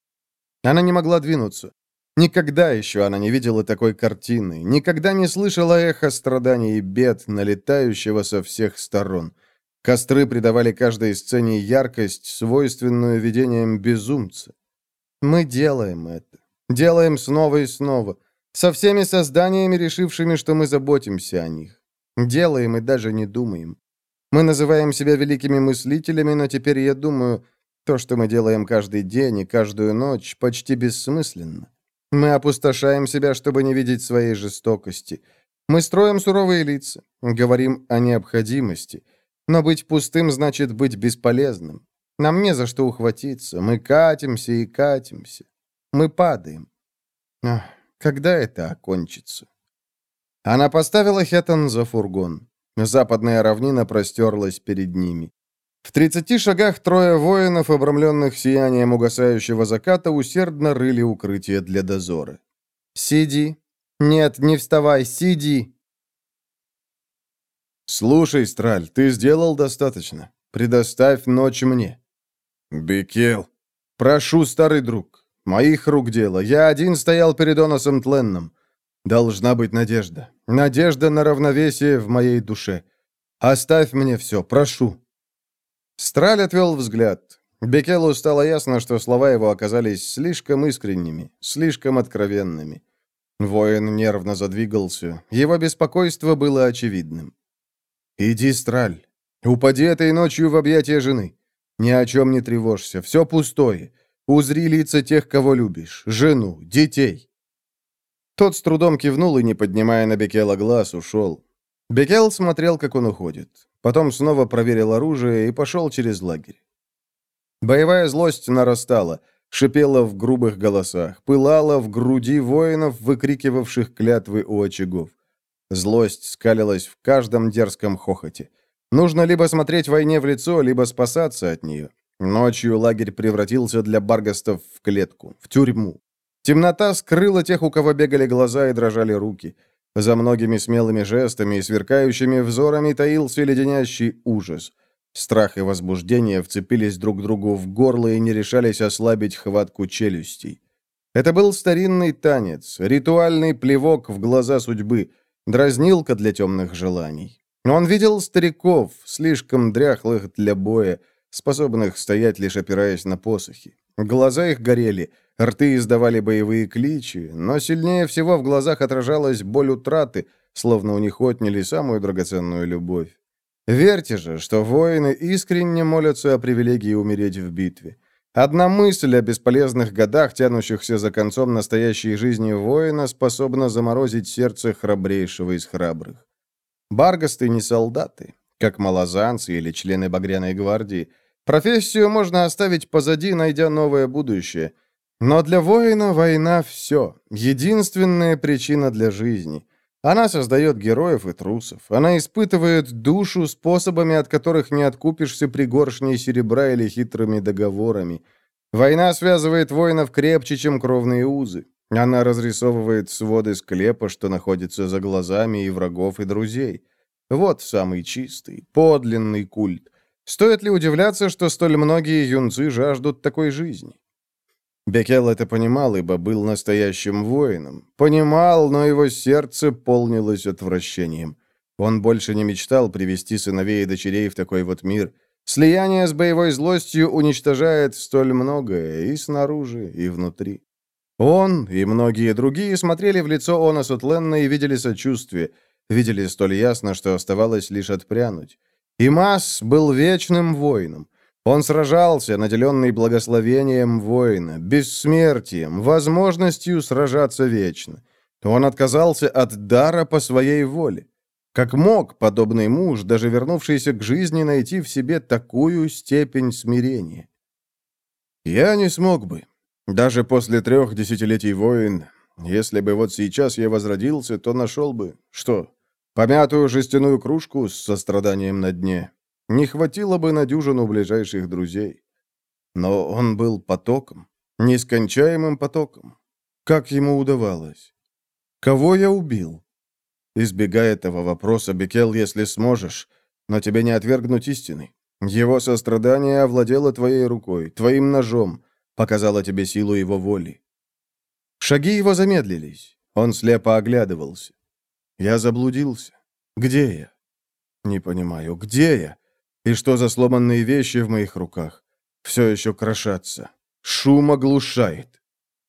Она не могла двинуться. Никогда еще она не видела такой картины, никогда не слышала эхо страданий и бед, налетающего со всех сторон. Костры придавали каждой сцене яркость, свойственную видениям безумца. Мы делаем это. Делаем снова и снова. Со всеми созданиями, решившими, что мы заботимся о них. Делаем и даже не думаем. Мы называем себя великими мыслителями, но теперь я думаю, то, что мы делаем каждый день и каждую ночь, почти бессмысленно. Мы опустошаем себя, чтобы не видеть своей жестокости. Мы строим суровые лица, говорим о необходимости. Но быть пустым значит быть бесполезным. Нам не за что ухватиться. Мы катимся и катимся. Мы падаем. Ах, когда это окончится? Она поставила Хеттон за фургон. Западная равнина простерлась перед ними. В тридцати шагах трое воинов, обрамленных сиянием угасающего заката, усердно рыли укрытие для дозора. «Сиди. Нет, не вставай, сиди!» «Слушай, Страль, ты сделал достаточно. Предоставь ночь мне». «Бекел, прошу, старый друг. Моих рук дело. Я один стоял перед Оносом Тленном. Должна быть надежда. Надежда на равновесие в моей душе. Оставь мне все, прошу». Страль отвел взгляд. Бекелу стало ясно, что слова его оказались слишком искренними, слишком откровенными. Воин нервно задвигался. Его беспокойство было очевидным. «Иди, Страль. Упади этой ночью в объятия жены. Ни о чем не тревожься. Все пустое. Узри лица тех, кого любишь. Жену, детей». Тот с трудом кивнул и, не поднимая на Бекела глаз, ушел. Бекел смотрел, как он уходит. Потом снова проверил оружие и пошел через лагерь. Боевая злость нарастала, шипела в грубых голосах, пылала в груди воинов, выкрикивавших клятвы у очагов. Злость скалилась в каждом дерзком хохоте. Нужно либо смотреть войне в лицо, либо спасаться от нее. Ночью лагерь превратился для баргастов в клетку, в тюрьму. Темнота скрыла тех, у кого бегали глаза и дрожали руки. За многими смелыми жестами и сверкающими взорами таился леденящий ужас. Страх и возбуждение вцепились друг другу в горло и не решались ослабить хватку челюстей. Это был старинный танец, ритуальный плевок в глаза судьбы, дразнилка для темных желаний. Он видел стариков, слишком дряхлых для боя, способных стоять, лишь опираясь на посохи. Глаза их горели, рты издавали боевые кличи, но сильнее всего в глазах отражалась боль утраты, словно у них отняли самую драгоценную любовь. Верьте же, что воины искренне молятся о привилегии умереть в битве. Одна мысль о бесполезных годах, тянущихся за концом настоящей жизни воина, способна заморозить сердце храбрейшего из храбрых. Баргасты не солдаты, как малозанцы или члены Багряной гвардии. Профессию можно оставить позади, найдя новое будущее. Но для воина война — все, единственная причина для жизни. Она создает героев и трусов. Она испытывает душу способами, от которых не откупишься пригоршней серебра или хитрыми договорами. Война связывает воинов крепче, чем кровные узы. Она разрисовывает своды склепа, что находится за глазами и врагов, и друзей. Вот самый чистый, подлинный культ. Стоит ли удивляться, что столь многие юнцы жаждут такой жизни? Бекел это понимал, ибо был настоящим воином. Понимал, но его сердце полнилось отвращением. Он больше не мечтал привести сыновей и дочерей в такой вот мир. Слияние с боевой злостью уничтожает столь многое и снаружи, и внутри. Он и многие другие смотрели в лицо Она Сотленна и видели сочувствие, видели столь ясно, что оставалось лишь отпрянуть. Имас был вечным воином. Он сражался, наделенный благословением воина, бессмертием, возможностью сражаться вечно. Он отказался от дара по своей воле. Как мог подобный муж, даже вернувшийся к жизни, найти в себе такую степень смирения? Я не смог бы. Даже после трех десятилетий войн, если бы вот сейчас я возродился, то нашел бы, что, помятую жестяную кружку с состраданием на дне. Не хватило бы на дюжину ближайших друзей. Но он был потоком, нескончаемым потоком. Как ему удавалось? Кого я убил? Избегай этого вопроса, Бекел, если сможешь, но тебе не отвергнуть истины. Его сострадание овладело твоей рукой, твоим ножом, показало тебе силу его воли. Шаги его замедлились. Он слепо оглядывался. Я заблудился. Где я? Не понимаю, где я? И что за сломанные вещи в моих руках? Все еще крошатся. Шум оглушает.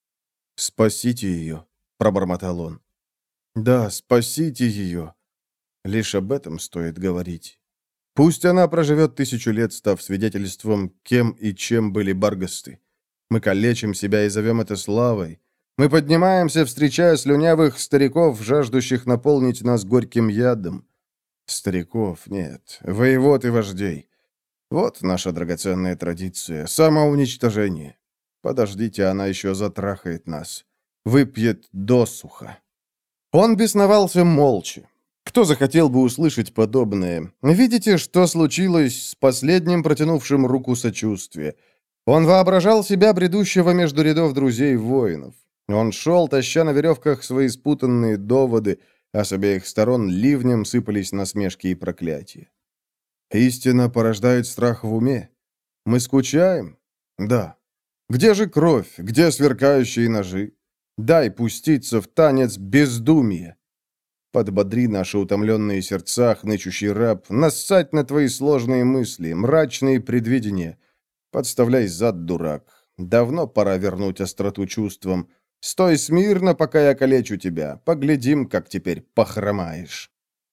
«Спасите ее», — пробормотал он. «Да, спасите ее. Лишь об этом стоит говорить. Пусть она проживет тысячу лет, став свидетельством, кем и чем были баргасты. Мы калечим себя и зовем это славой. Мы поднимаемся, встречая слюнявых стариков, жаждущих наполнить нас горьким ядом. Стариков нет, воевод и вождей. Вот наша драгоценная традиция, самоуничтожение. Подождите, она еще затрахает нас. Выпьет досуха». Он бесновался молча. Кто захотел бы услышать подобное? Видите, что случилось с последним протянувшим руку сочувствия? Он воображал себя бредущего между рядов друзей-воинов. Он шел, таща на веревках свои спутанные доводы, а с обеих сторон ливнем сыпались насмешки и проклятия. Истина порождает страх в уме. Мы скучаем? Да. Где же кровь? Где сверкающие ножи? Дай пуститься в танец бездумия. Подбодри наши утомленные сердца, хнычущий раб, нассать на твои сложные мысли, мрачные предвидения. Подставляй зад, дурак. Давно пора вернуть остроту чувствам. Стой смирно, пока я калечу тебя. Поглядим, как теперь похромаешь.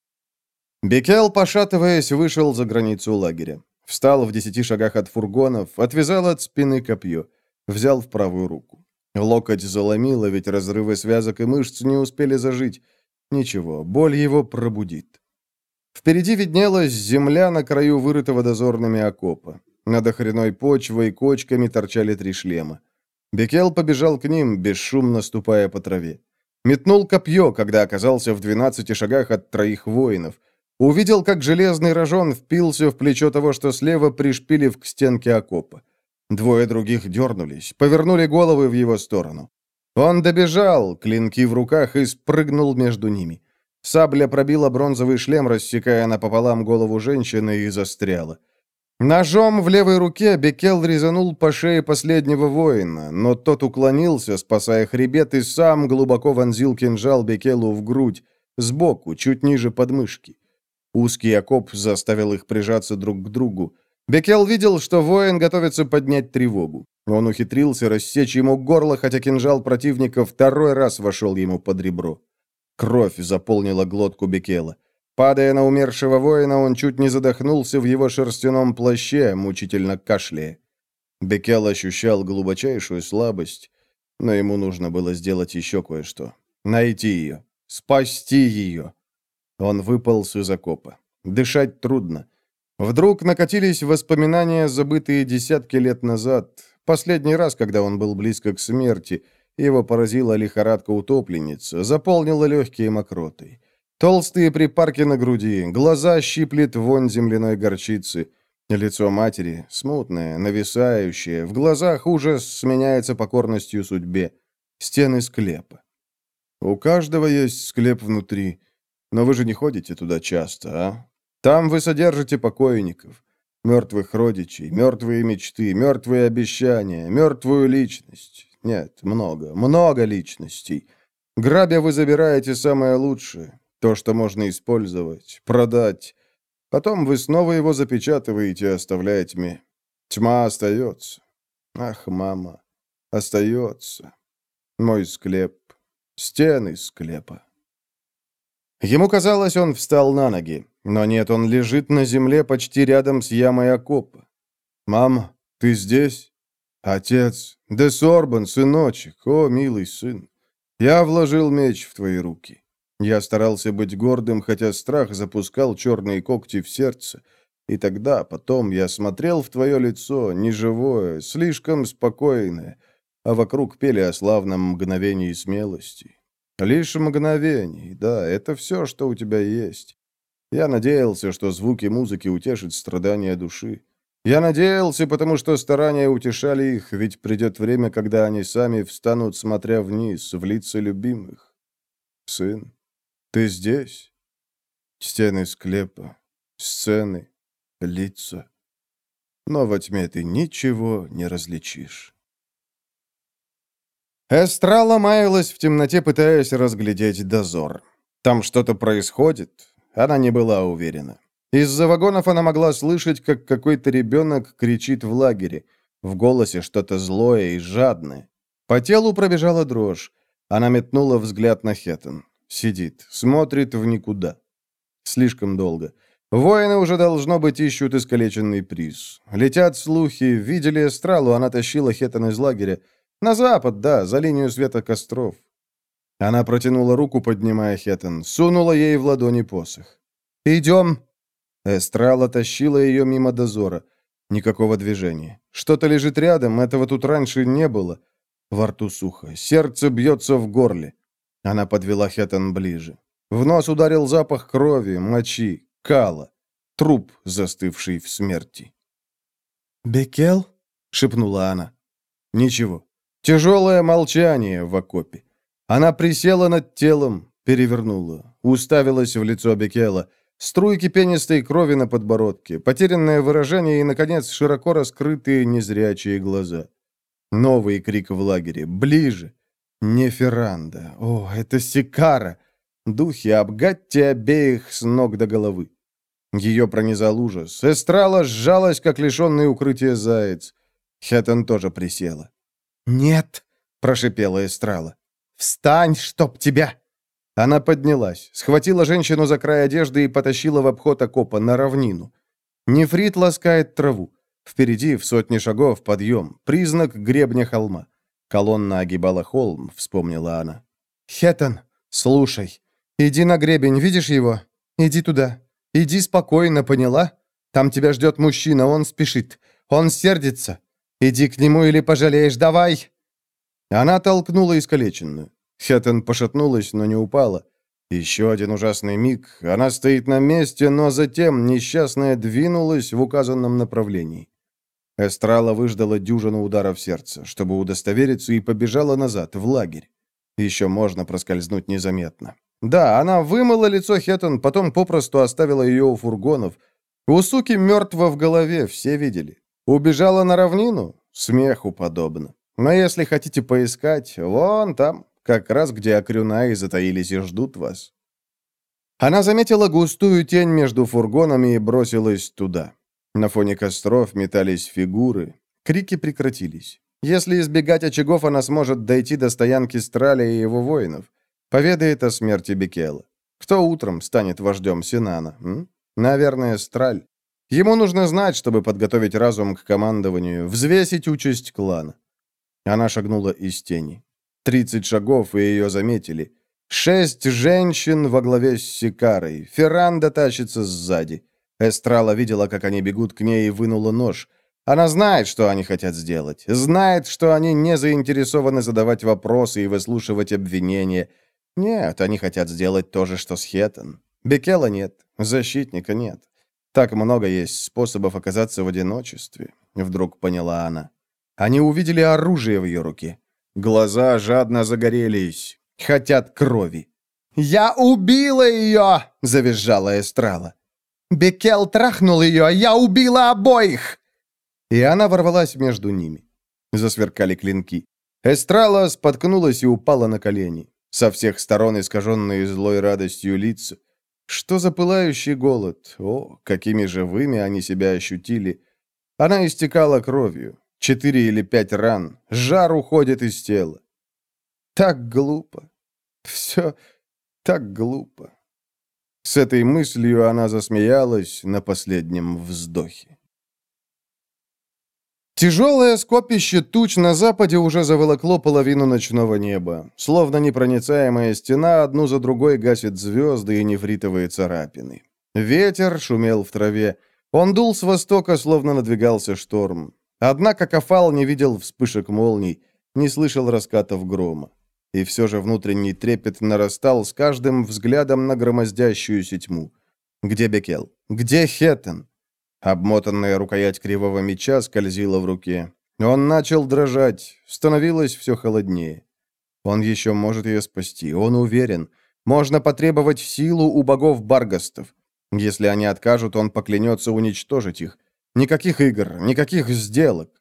Бекел, пошатываясь, вышел за границу лагеря. Встал в десяти шагах от фургонов, отвязал от спины копье. Взял в правую руку. Локоть заломило, ведь разрывы связок и мышц не успели зажить. Ничего, боль его пробудит. Впереди виднелась земля на краю вырытого дозорными окопа. Над охряной почвой кочками торчали три шлема. Бекел побежал к ним, бесшумно ступая по траве. Метнул копье, когда оказался в двенадцати шагах от троих воинов. Увидел, как железный рожон впился в плечо того, что слева, пришпилив к стенке окопа. Двое других дернулись, повернули головы в его сторону. Он добежал, клинки в руках, и спрыгнул между ними. Сабля пробила бронзовый шлем, рассекая напополам голову женщины, и застряла. Ножом в левой руке Бекел резанул по шее последнего воина, но тот уклонился, спасая хребет, и сам глубоко вонзил кинжал Бекелу в грудь, сбоку, чуть ниже подмышки. Узкий окоп заставил их прижаться друг к другу. Бекел видел, что воин готовится поднять тревогу. Он ухитрился рассечь ему горло, хотя кинжал противника второй раз вошел ему под ребро. Кровь заполнила глотку Бекела. Падая на умершего воина, он чуть не задохнулся в его шерстяном плаще, мучительно кашляя. Бекел ощущал глубочайшую слабость, но ему нужно было сделать еще кое-что. Найти ее. Спасти ее. Он выполз из окопа. Дышать трудно. Вдруг накатились воспоминания, забытые десятки лет назад. Последний раз, когда он был близко к смерти, его поразила лихорадка утопленницы, заполнила легкие мокротой. Толстые припарки на груди, глаза щиплет вонь земляной горчицы. Лицо матери, смутное, нависающее, в глазах ужас сменяется покорностью судьбе. Стены склепа. У каждого есть склеп внутри, но вы же не ходите туда часто, а? Там вы содержите покойников, мертвых родичей, мертвые мечты, мертвые обещания, мертвую личность. Нет, много, много личностей. Грабя вы забираете самое лучшее, то, что можно использовать, продать. Потом вы снова его запечатываете и оставляете тьме. Тьма остается. Ах, мама, остается. Мой склеп, стены склепа. Ему казалось, он встал на ноги. Но нет, он лежит на земле почти рядом с ямой окопа. «Мама, ты здесь?» «Отец, де Сорбан, сыночек, о, милый сын, я вложил меч в твои руки. Я старался быть гордым, хотя страх запускал черные когти в сердце. И тогда, потом, я смотрел в твое лицо, неживое, слишком спокойное, а вокруг пели о славном мгновении смелости. Лишь мгновений, да, это все, что у тебя есть. Я надеялся, что звуки музыки утешат страдания души. Я надеялся, потому что старания утешали их, ведь придет время, когда они сами встанут, смотря вниз, в лица любимых. Сын, ты здесь? Стены склепа, сцены, лица. Но во тьме ты ничего не различишь. Эстрала маялась в темноте, пытаясь разглядеть дозор. Там что-то происходит. Она не была уверена. Из-за вагонов она могла слышать, как какой-то ребенок кричит в лагере. В голосе что-то злое и жадное. По телу пробежала дрожь. Она метнула взгляд на Хеттон. Сидит, смотрит в никуда. Слишком долго. Воины уже, должно быть, ищут искалеченный приз. Летят слухи. Видели Эстралу, она тащила Хеттон из лагеря. На запад, да, за линию света костров. Она протянула руку, поднимая Хеттон, сунула ей в ладони посох. «Идем!» Эстрала тащила ее мимо дозора. Никакого движения. Что-то лежит рядом, этого тут раньше не было. Во рту сухо, сердце бьется в горле. Она подвела Хеттон ближе. В нос ударил запах крови, мочи, кала. Труп, застывший в смерти. «Бекел?» — шепнула она. Ничего. Тяжелое молчание в окопе. Она присела над телом, перевернула, уставилась в лицо Бекела. Струйки пенистой крови на подбородке, потерянное выражение и, наконец, широко раскрытые незрячие глаза. Новый крик в лагере. Ближе. Неферанда. О, это Сикара. Духи, обгадьте обеих с ног до головы. Ее пронизал ужас. Эстрала сжалась, как лишенный укрытия заяц. Хеттон тоже присела. «Нет!» — прошипела Эстрала. «Встань, чтоб тебя!» Она поднялась, схватила женщину за край одежды и потащила в обход окопа на равнину. Нефрит ласкает траву. Впереди, в сотне шагов, подъем, признак гребня холма. Колонна огибала холм, вспомнила она. «Хеттон, слушай, иди на гребень, видишь его? Иди туда. Иди спокойно, поняла? Там тебя ждет мужчина, он спешит. Он сердится. Иди к нему или пожалеешь, давай!» Она толкнула искалеченную. Хеттон пошатнулась, но не упала. Еще один ужасный миг. Она стоит на месте, но затем несчастная двинулась в указанном направлении. Эстрала выждала дюжину ударов сердца, чтобы удостовериться, и побежала назад, в лагерь. Еще можно проскользнуть незаметно. Да, она вымыла лицо Хеттон, потом попросту оставила ее у фургонов. У суки мертво в голове, все видели. Убежала на равнину? Смеху подобно. Но если хотите поискать, вон там, как раз где окрюнаи затаились и ждут вас. Она заметила густую тень между фургонами и бросилась туда. На фоне костров метались фигуры. Крики прекратились. Если избегать очагов, она сможет дойти до стоянки Страля и его воинов. Поведает о смерти Бекела. Кто утром станет вождем Синана? М? Наверное, Страль. Ему нужно знать, чтобы подготовить разум к командованию, взвесить участь клана. Она шагнула из тени. Тридцать шагов, и ее заметили. Шесть женщин во главе с Сикарой. Ферранда тащится сзади. Эстрала видела, как они бегут к ней, и вынула нож. Она знает, что они хотят сделать. Знает, что они не заинтересованы задавать вопросы и выслушивать обвинения. Нет, они хотят сделать то же, что с Хеттон. Бекела нет, защитника нет. Так много есть способов оказаться в одиночестве, вдруг поняла она. Они увидели оружие в ее руке. Глаза жадно загорелись. Хотят крови. «Я убила ее!» — завизжала Эстрала. «Бекел трахнул ее, а я убила обоих!» И она ворвалась между ними. Засверкали клинки. Эстрала споткнулась и упала на колени. Со всех сторон искаженные злой радостью лица. Что за пылающий голод? О, какими живыми они себя ощутили. Она истекала кровью. Четыре или пять ран. Жар уходит из тела. Так глупо. Все так глупо. С этой мыслью она засмеялась на последнем вздохе. Тяжелое скопище туч на западе уже заволокло половину ночного неба. Словно непроницаемая стена, одну за другой гасит звезды и нефритовые царапины. Ветер шумел в траве. Он дул с востока, словно надвигался шторм. Однако Кафал не видел вспышек молний, не слышал раскатов грома. И все же внутренний трепет нарастал с каждым взглядом на громоздящуюся тьму. Где Бекел? Где Хеттон? Обмотанная рукоять кривого меча скользила в руке. Он начал дрожать, становилось все холоднее. Он еще может ее спасти, он уверен. Можно потребовать силу у богов-баргастов. Если они откажут, он поклянется уничтожить их. Никаких игр, никаких сделок.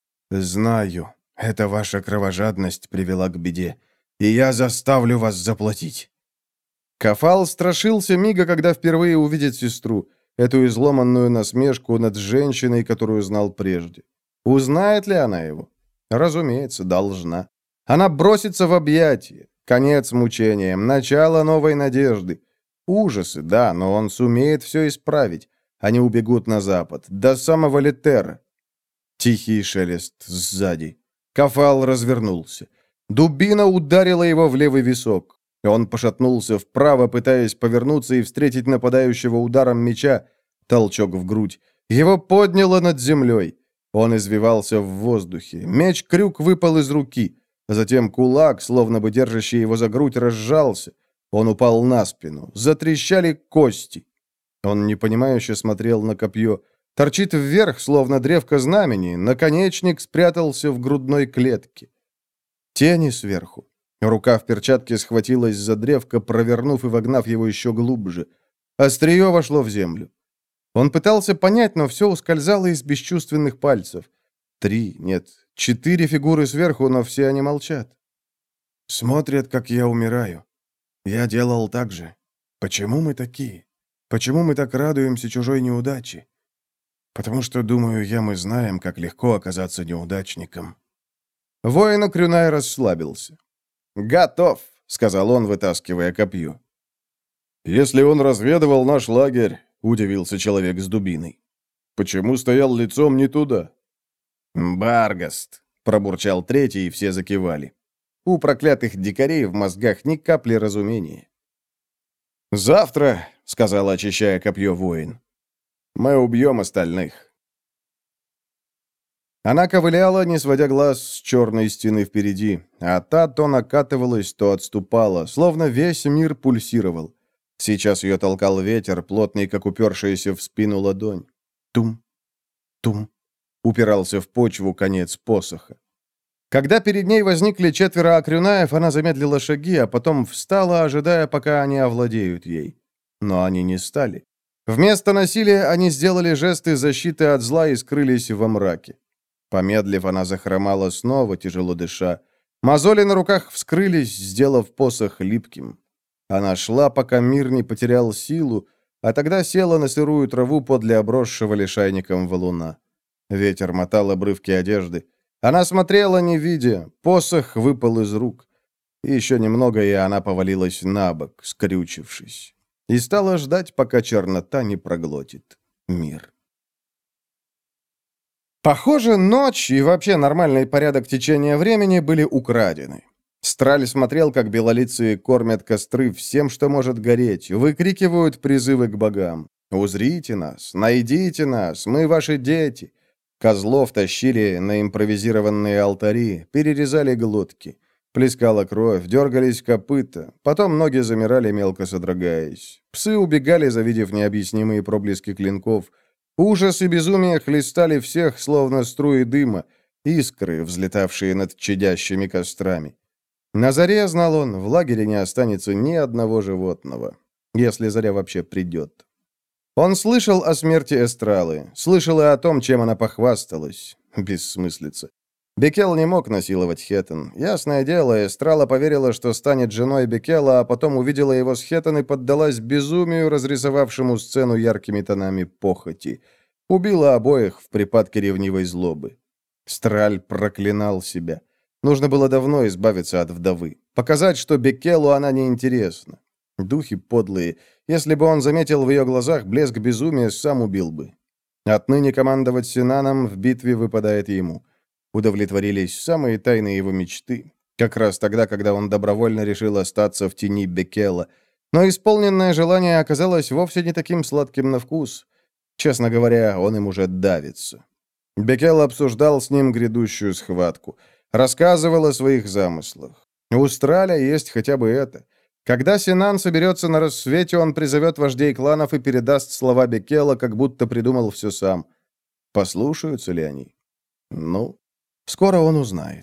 Знаю, это ваша кровожадность привела к беде, и я заставлю вас заплатить. Кафал страшился мига, когда впервые увидит сестру, эту изломанную насмешку над женщиной, которую знал прежде. Узнает ли она его? Разумеется, должна. Она бросится в объятия. Конец мучениям, начало новой надежды. Ужасы, да, но он сумеет все исправить. Они убегут на запад, до самого Летера. Тихий шелест сзади. Кафал развернулся. Дубина ударила его в левый висок. Он пошатнулся вправо, пытаясь повернуться и встретить нападающего ударом меча. Толчок в грудь. Его подняло над землей. Он извивался в воздухе. Меч-крюк выпал из руки. Затем кулак, словно бы держащий его за грудь, разжался. Он упал на спину. Затрещали кости. Он непонимающе смотрел на копье. Торчит вверх, словно древко знамени. Наконечник спрятался в грудной клетке. Тени сверху. Рука в перчатке схватилась за древко, провернув и вогнав его еще глубже. Острие вошло в землю. Он пытался понять, но все ускользало из бесчувственных пальцев. Три, нет, четыре фигуры сверху, но все они молчат. Смотрят, как я умираю. Я делал так же. Почему мы такие? Почему мы так радуемся чужой неудаче? Потому что, думаю я, мы знаем, как легко оказаться неудачником. Воин Окрюнай расслабился. «Готов», — сказал он, вытаскивая копье. «Если он разведывал наш лагерь», — удивился человек с дубиной, — «почему стоял лицом не туда?» «Баргаст», — пробурчал третий, и все закивали. У проклятых дикарей в мозгах ни капли разумения. «Завтра», — сказал, очищая копье воин, — «мы убьем остальных». Она ковыляла, не сводя глаз с черной стены впереди, а та то накатывалась, то отступала, словно весь мир пульсировал. Сейчас ее толкал ветер, плотный, как упершаяся в спину ладонь. Тум, тум, упирался в почву конец посоха. Когда перед ней возникли четверо акрюнаев, она замедлила шаги, а потом встала, ожидая, пока они овладеют ей. Но они не стали. Вместо насилия они сделали жесты защиты от зла и скрылись во мраке. Помедлив, она захромала снова, тяжело дыша. Мозоли на руках вскрылись, сделав посох липким. Она шла, пока мир не потерял силу, а тогда села на сырую траву подле обросшего лишайником валуна. Ветер мотал обрывки одежды. Она смотрела, не видя, посох выпал из рук. Еще немного, и она повалилась на бок, скрючившись, и стала ждать, пока чернота не проглотит мир. Похоже, ночь и вообще нормальный порядок течения времени были украдены. Страль смотрел, как белолицые кормят костры всем, что может гореть, выкрикивают призывы к богам. «Узрите нас! Найдите нас! Мы ваши дети!» Козлов тащили на импровизированные алтари, перерезали глотки. Плескала кровь, дергались копыта, потом ноги замирали, мелко содрогаясь. Псы убегали, завидев необъяснимые проблески клинков. Ужас и безумие хлестали всех, словно струи дыма, искры, взлетавшие над чадящими кострами. На заре, знал он, в лагере не останется ни одного животного, если заря вообще придет. Он слышал о смерти Эстралы, слышал и о том, чем она похвасталась. Бессмыслица. Бекел не мог насиловать Хеттон. Ясное дело, Эстрала поверила, что станет женой Бекела, а потом увидела его с Хеттон и поддалась безумию, разрисовавшему сцену яркими тонами похоти. Убила обоих в припадке ревнивой злобы. Страль проклинал себя. Нужно было давно избавиться от вдовы. Показать, что Бекелу она неинтересна. Духи подлые. Если бы он заметил в ее глазах блеск безумия, сам убил бы. Отныне командовать Синаном в битве выпадает ему. Удовлетворились самые тайные его мечты. Как раз тогда, когда он добровольно решил остаться в тени Бекела. Но исполненное желание оказалось вовсе не таким сладким на вкус. Честно говоря, он им уже давится. Бекел обсуждал с ним грядущую схватку. Рассказывал о своих замыслах. У Страля есть хотя бы это. Когда Синан соберется на рассвете, он призовет вождей кланов и передаст слова Бекела, как будто придумал все сам. Послушаются ли они? Ну, скоро он узнает.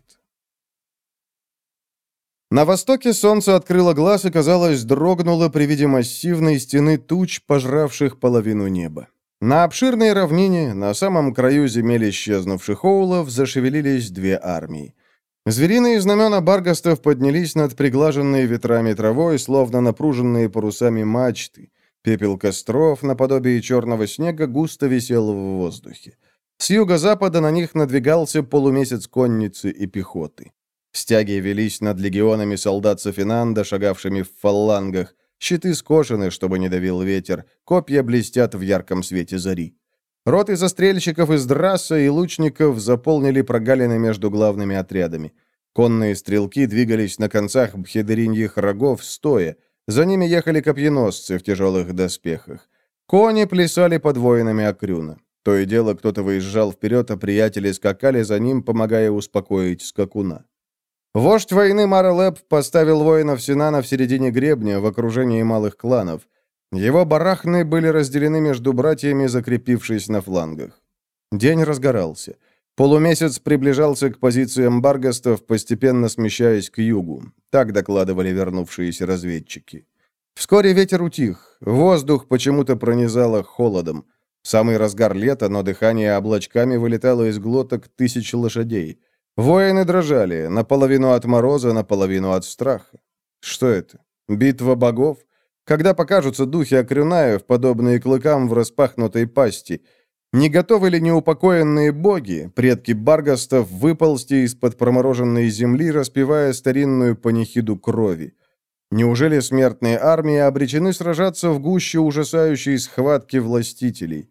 На востоке солнце открыло глаз и, казалось, дрогнуло при виде массивной стены туч, пожравших половину неба. На обширной равнине, на самом краю земель исчезнувших оулов, зашевелились две армии. Звериные знамена баргастов поднялись над приглаженной ветрами травой, словно напруженные парусами мачты. Пепел костров, наподобие черного снега, густо висел в воздухе. С юго-запада на них надвигался полумесяц конницы и пехоты. Стяги велись над легионами солдат Софинанда, шагавшими в фалангах. Щиты скошены, чтобы не давил ветер, копья блестят в ярком свете зари. Роты застрельщиков из Драсса и лучников заполнили прогалины между главными отрядами. Конные стрелки двигались на концах бхедериньих рогов стоя. За ними ехали копьеносцы в тяжелых доспехах. Кони плясали под воинами Акрюна. То и дело кто-то выезжал вперед, а приятели скакали за ним, помогая успокоить скакуна. Вождь войны Маралеп поставил воинов Синана в середине гребня, в окружении малых кланов. Его барахны были разделены между братьями, закрепившись на флангах. День разгорался. Полумесяц приближался к позициям баргастов, постепенно смещаясь к югу. Так докладывали вернувшиеся разведчики. Вскоре ветер утих. Воздух почему-то пронизало холодом. Самый разгар лета, но дыхание облачками вылетало из глоток тысяч лошадей. Воины дрожали, наполовину от мороза, наполовину от страха. Что это? Битва богов? Когда покажутся духи Акрюнаев, подобные клыкам в распахнутой пасти? Не готовы ли неупокоенные боги, предки баргастов, выползти из-под промороженной земли, распевая старинную панихиду крови? Неужели смертные армии обречены сражаться в гуще ужасающей схватки властителей?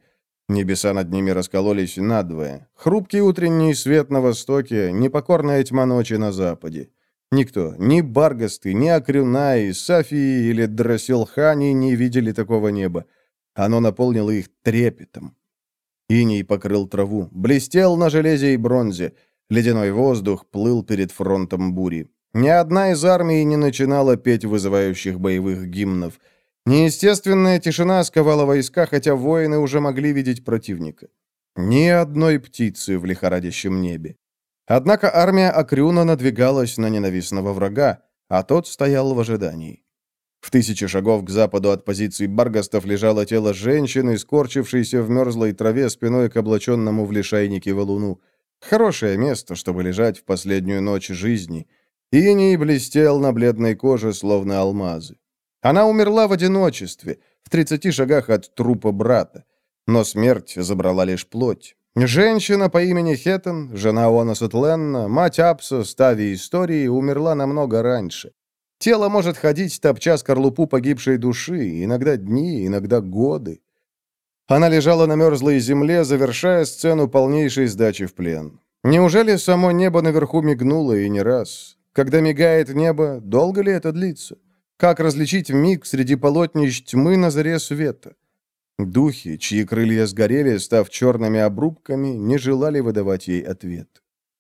Небеса над ними раскололись надвое. Хрупкий утренний свет на востоке, непокорная тьма ночи на западе. Никто, ни Баргасты, ни Акрюнаи, Сафии или Драсилхани не видели такого неба. Оно наполнило их трепетом. Иней покрыл траву, блестел на железе и бронзе. Ледяной воздух плыл перед фронтом бури. Ни одна из армий не начинала петь вызывающих боевых гимнов. Неестественная тишина сковала войска, хотя воины уже могли видеть противника. Ни одной птицы в лихорадящем небе. Однако армия Акрюна надвигалась на ненавистного врага, а тот стоял в ожидании. В тысячи шагов к западу от позиций Баргастов лежало тело женщины, скорчившейся в мерзлой траве спиной к облаченному в лишайнике валуну. Хорошее место, чтобы лежать в последнюю ночь жизни. Иней блестел на бледной коже, словно алмазы. Она умерла в одиночестве, в тридцати шагах от трупа брата. Но смерть забрала лишь плоть. Женщина по имени Хетон, жена Онаса Тленна, мать Апса, стави истории, умерла намного раньше. Тело может ходить, топча скорлупу погибшей души, иногда дни, иногда годы. Она лежала на мерзлой земле, завершая сцену полнейшей сдачи в плен. Неужели само небо наверху мигнуло и не раз? Когда мигает небо, долго ли это длится? Как различить миг среди полотнищ тьмы на заре света? Духи, чьи крылья сгорели, став черными обрубками, не желали выдавать ей ответ.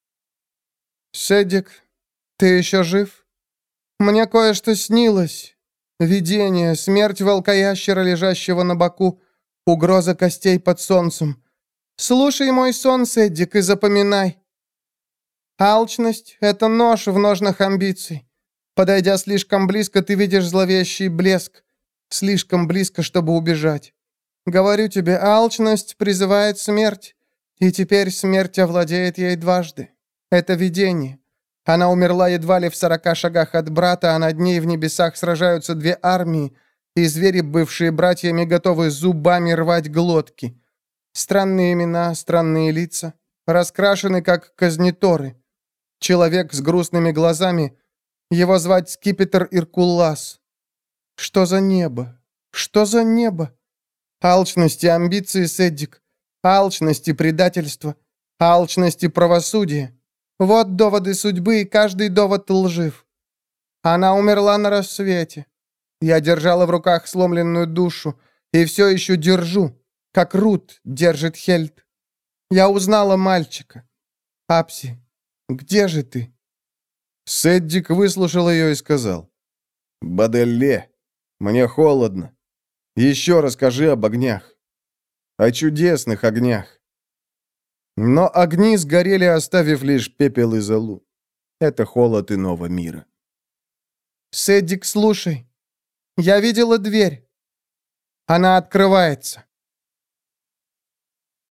«Седдик, ты еще жив? Мне кое-что снилось. Видение, смерть волкоящера, лежащего на боку, угроза костей под солнцем. Слушай мой сон, Седдик, и запоминай. Алчность — это нож в ножнах амбиций. Подойдя слишком близко, ты видишь зловещий блеск. Слишком близко, чтобы убежать. Говорю тебе, алчность призывает смерть, и теперь смерть овладеет ей дважды. Это видение. Она умерла едва ли в сорока шагах от брата, а над ней в небесах сражаются две армии, и звери, бывшие братьями, готовы зубами рвать глотки. Странные имена, странные лица, раскрашены, как казниторы. Человек с грустными глазами, его звать Скипетр Иркуллас. Что за небо? Что за небо? Алчность и амбиции, Седдик. Алчность и предательство. Алчность и правосудие. Вот доводы судьбы, и каждый довод лжив. Она умерла на рассвете. Я держала в руках сломленную душу, и все еще держу, как Рут держит Хельд. Я узнала мальчика. Апси, где же ты? Седдик выслушал ее и сказал: «Баделле, мне холодно. Еще расскажи об огнях. О чудесных огнях». Но огни сгорели, оставив лишь пепел и золу. Это холод иного мира. «Седдик, слушай. Я видела дверь. Она открывается.